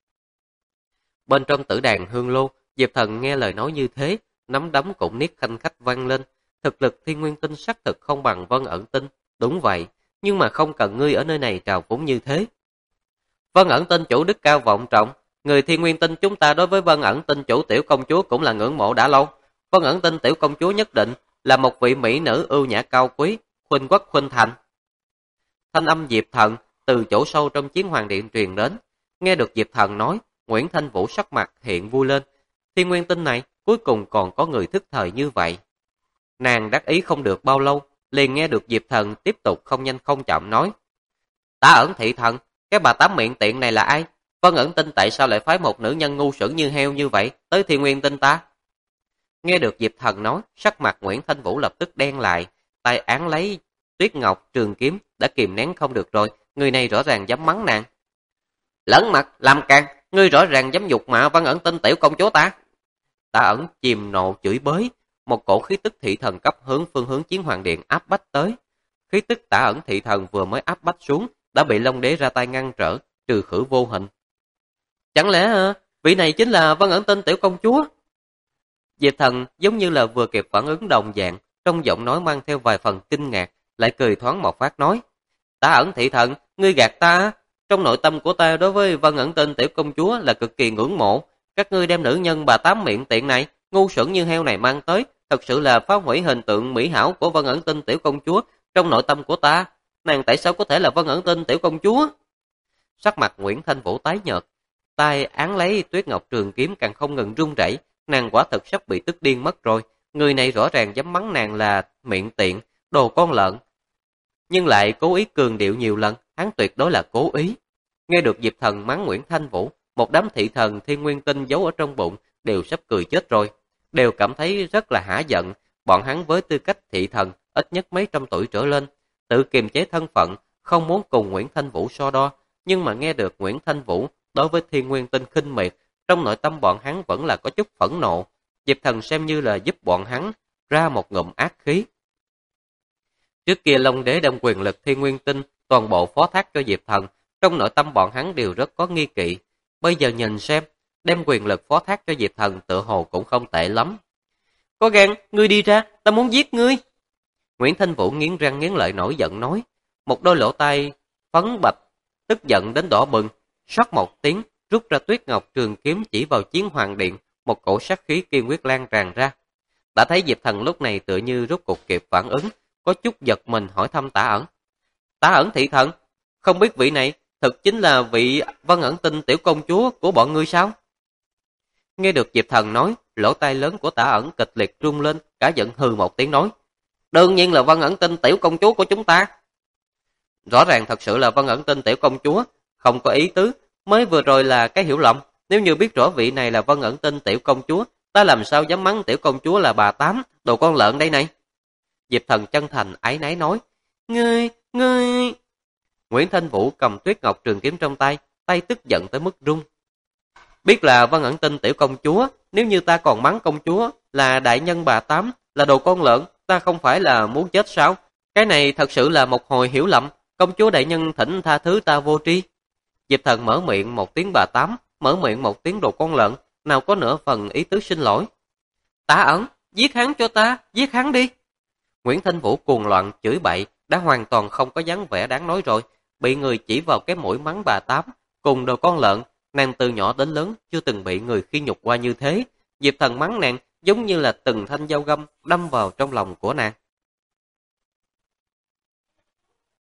Bên trong tử đàn Hương Lô, Diệp Thần nghe lời nói như thế, nắm đấm cũng niết khanh khách vang lên. Thực lực Thiên Nguyên Tinh xác thực không bằng Vân Ẩn Tinh, đúng vậy, nhưng mà không cần ngươi ở nơi này trào phúng như thế. Vân Ẩn Tinh chủ đức cao vọng trọng, người Thiên Nguyên Tinh chúng ta đối với Vân Ẩn Tinh chủ tiểu công chúa cũng là ngưỡng mộ đã lâu. Vân Ẩn Tinh tiểu công chúa nhất định là một vị mỹ nữ ưu nhã cao quý, khuynh quốc khuynh thành. Thanh âm Diệp Thần từ chỗ sâu trong Chiến Hoàng Điện truyền đến, nghe được Diệp Thần nói, Nguyễn Thanh Vũ sắc mặt hiện vui lên. Thiên Nguyên Tinh này cuối cùng còn có người thức thời như vậy. Nàng đắc ý không được bao lâu, liền nghe được Diệp Thần tiếp tục không nhanh không chậm nói. Tả Ẩn thị thần, cái bà tám miệng tiện này là ai? Vân Ẩn Tinh tại sao lại phái một nữ nhân ngu xuẩn như heo như vậy tới Thiên Nguyên Tinh ta? Nghe được Diệp Thần nói, sắc mặt Nguyễn Thanh Vũ lập tức đen lại, tay án lấy Tuyết Ngọc trường kiếm đã kìm nén không được rồi, người này rõ ràng dám mắng nàng. Lẫn mặt, làm càng, ngươi rõ ràng dám nhục mạ Vân Ẩn Tinh tiểu công chúa ta. Tả Ẩn chìm nộ chửi bới, một cổ khí tức thị thần cấp phương hướng Chiến Hoàng Điện áp bách tới. Khí tức Tả Ẩn thị thần vừa mới áp bách xuống, đã bị Long Đế ra tay ngăn trở, trừ khử vô hình. Chẳng lẽ vị này chính là Vân Ẩn Tinh tiểu công chúa? Diệp Thần giống như là vừa kịp phản ứng đồng dạng, trong giọng nói mang theo vài phần kinh ngạc, lại cười thoáng một phát nói. Tả Ẩn thị thần, ngươi gạt ta. Trong nội tâm của ta đối với Vân Ẩn Tinh tiểu công chúa là cực kỳ ngưỡng mộ. Các ngươi đem nữ nhân bà tám miệng tiện này, ngu xuẩn như heo này mang tới, thật sự là phá hủy hình tượng mỹ hảo của Vân Ẩn Tinh tiểu công chúa. Trong nội tâm của ta, nàng tại sao có thể là Vân Ẩn Tinh tiểu công chúa? Sắc mặt Nguyễn Thanh Vũ tái nhợt, tay án lấy Tuyết Ngọc trường kiếm càng không ngừng run rẩy, nàng quả thực sắp bị tức điên mất rồi. Người này rõ ràng dám mắng nàng là miệng tiện, đồ con lợn, nhưng lại cố ý cường điệu nhiều lần, hắn tuyệt đối là cố ý. Nghe được Diệp Thần mắng Nguyễn Thanh Vũ, một đám thị thần Thiên Nguyên Tinh giấu ở trong bụng đều sắp cười chết rồi, đều cảm thấy rất là hả giận. Bọn hắn với tư cách thị thần ít nhất mấy trăm tuổi trở lên, tự kiềm chế thân phận, không muốn cùng Nguyễn Thanh Vũ so đo, nhưng mà nghe được Nguyễn Thanh Vũ đối với Thiên Nguyên Tinh khinh miệt, trong nội tâm bọn hắn vẫn là có chút phẫn nộ. Diệp Thần xem như là giúp bọn hắn ra một ngụm ác khí. Trước kia Long Đế đem quyền lực Thiên Nguyên Tinh toàn bộ phó thác cho Diệp Thần, trong nội tâm bọn hắn đều rất có nghi kỵ. Bây giờ nhìn xem, đem quyền lực phó thác cho Diệp Thần tựa hồ cũng không tệ lắm. Có gan, ngươi đi ra, ta muốn giết ngươi. Nguyễn Thanh Vũ nghiến răng nghiến lợi nổi giận nói, một đôi lỗ tai phấn bạch, tức giận đến đỏ bừng, xoát một tiếng, rút ra Tuyết Ngọc trường kiếm chỉ vào Chiến Hoàng Điện, một cổ sát khí kiên quyết lan tràn ra. Đã thấy Diệp Thần lúc này tựa như rút cục kịp phản ứng, có chút giật mình hỏi thăm Tả Ẩn. Tả Ẩn thị thần, không biết vị này thực chính là vị Vân Ẩn Tinh tiểu công chúa của bọn ngươi sao? Nghe được Diệp Thần nói, lỗ tai lớn của Tả Ẩn kịch liệt rung lên, cả giận hừ một tiếng nói, đương nhiên là Vân Ẩn Tinh tiểu công chúa của chúng ta. Rõ ràng thật sự là Vân Ẩn Tinh tiểu công chúa, không có ý tứ, mới vừa rồi là cái hiểu lầm, nếu như biết rõ vị này là Vân Ẩn Tinh tiểu công chúa, ta làm sao dám mắng tiểu công chúa là bà Tám, đồ con lợn đây này. Diệp Thần chân thành áy náy nói, ngươi... Nguyễn Thanh Vũ cầm Tuyết Ngọc trường kiếm trong tay, tay tức giận tới mức run. Biết là Vân Ẩn Tinh tiểu công chúa, nếu như ta còn mắng công chúa là đại nhân bà Tám, là đồ con lợn, ta không phải là muốn chết sao? Cái này thật sự là một hồi hiểu lầm, công chúa đại nhân thỉnh tha thứ ta vô tri. Diệp Thần mở miệng một tiếng bà Tám, mở miệng một tiếng đồ con lợn, nào có nửa phần ý tứ xin lỗi. Tả Ẩn, giết hắn cho ta, giết hắn đi. Nguyễn Thanh Vũ cuồng loạn chửi bậy, đã hoàn toàn không có dáng vẻ đáng nói rồi, bị người chỉ vào cái mũi mắng bà Tám, cùng đồ con lợn, nàng từ nhỏ đến lớn chưa từng bị người khi nhục qua như thế. Diệp Thần mắng nàng giống như là từng thanh dao găm đâm vào trong lòng của nàng.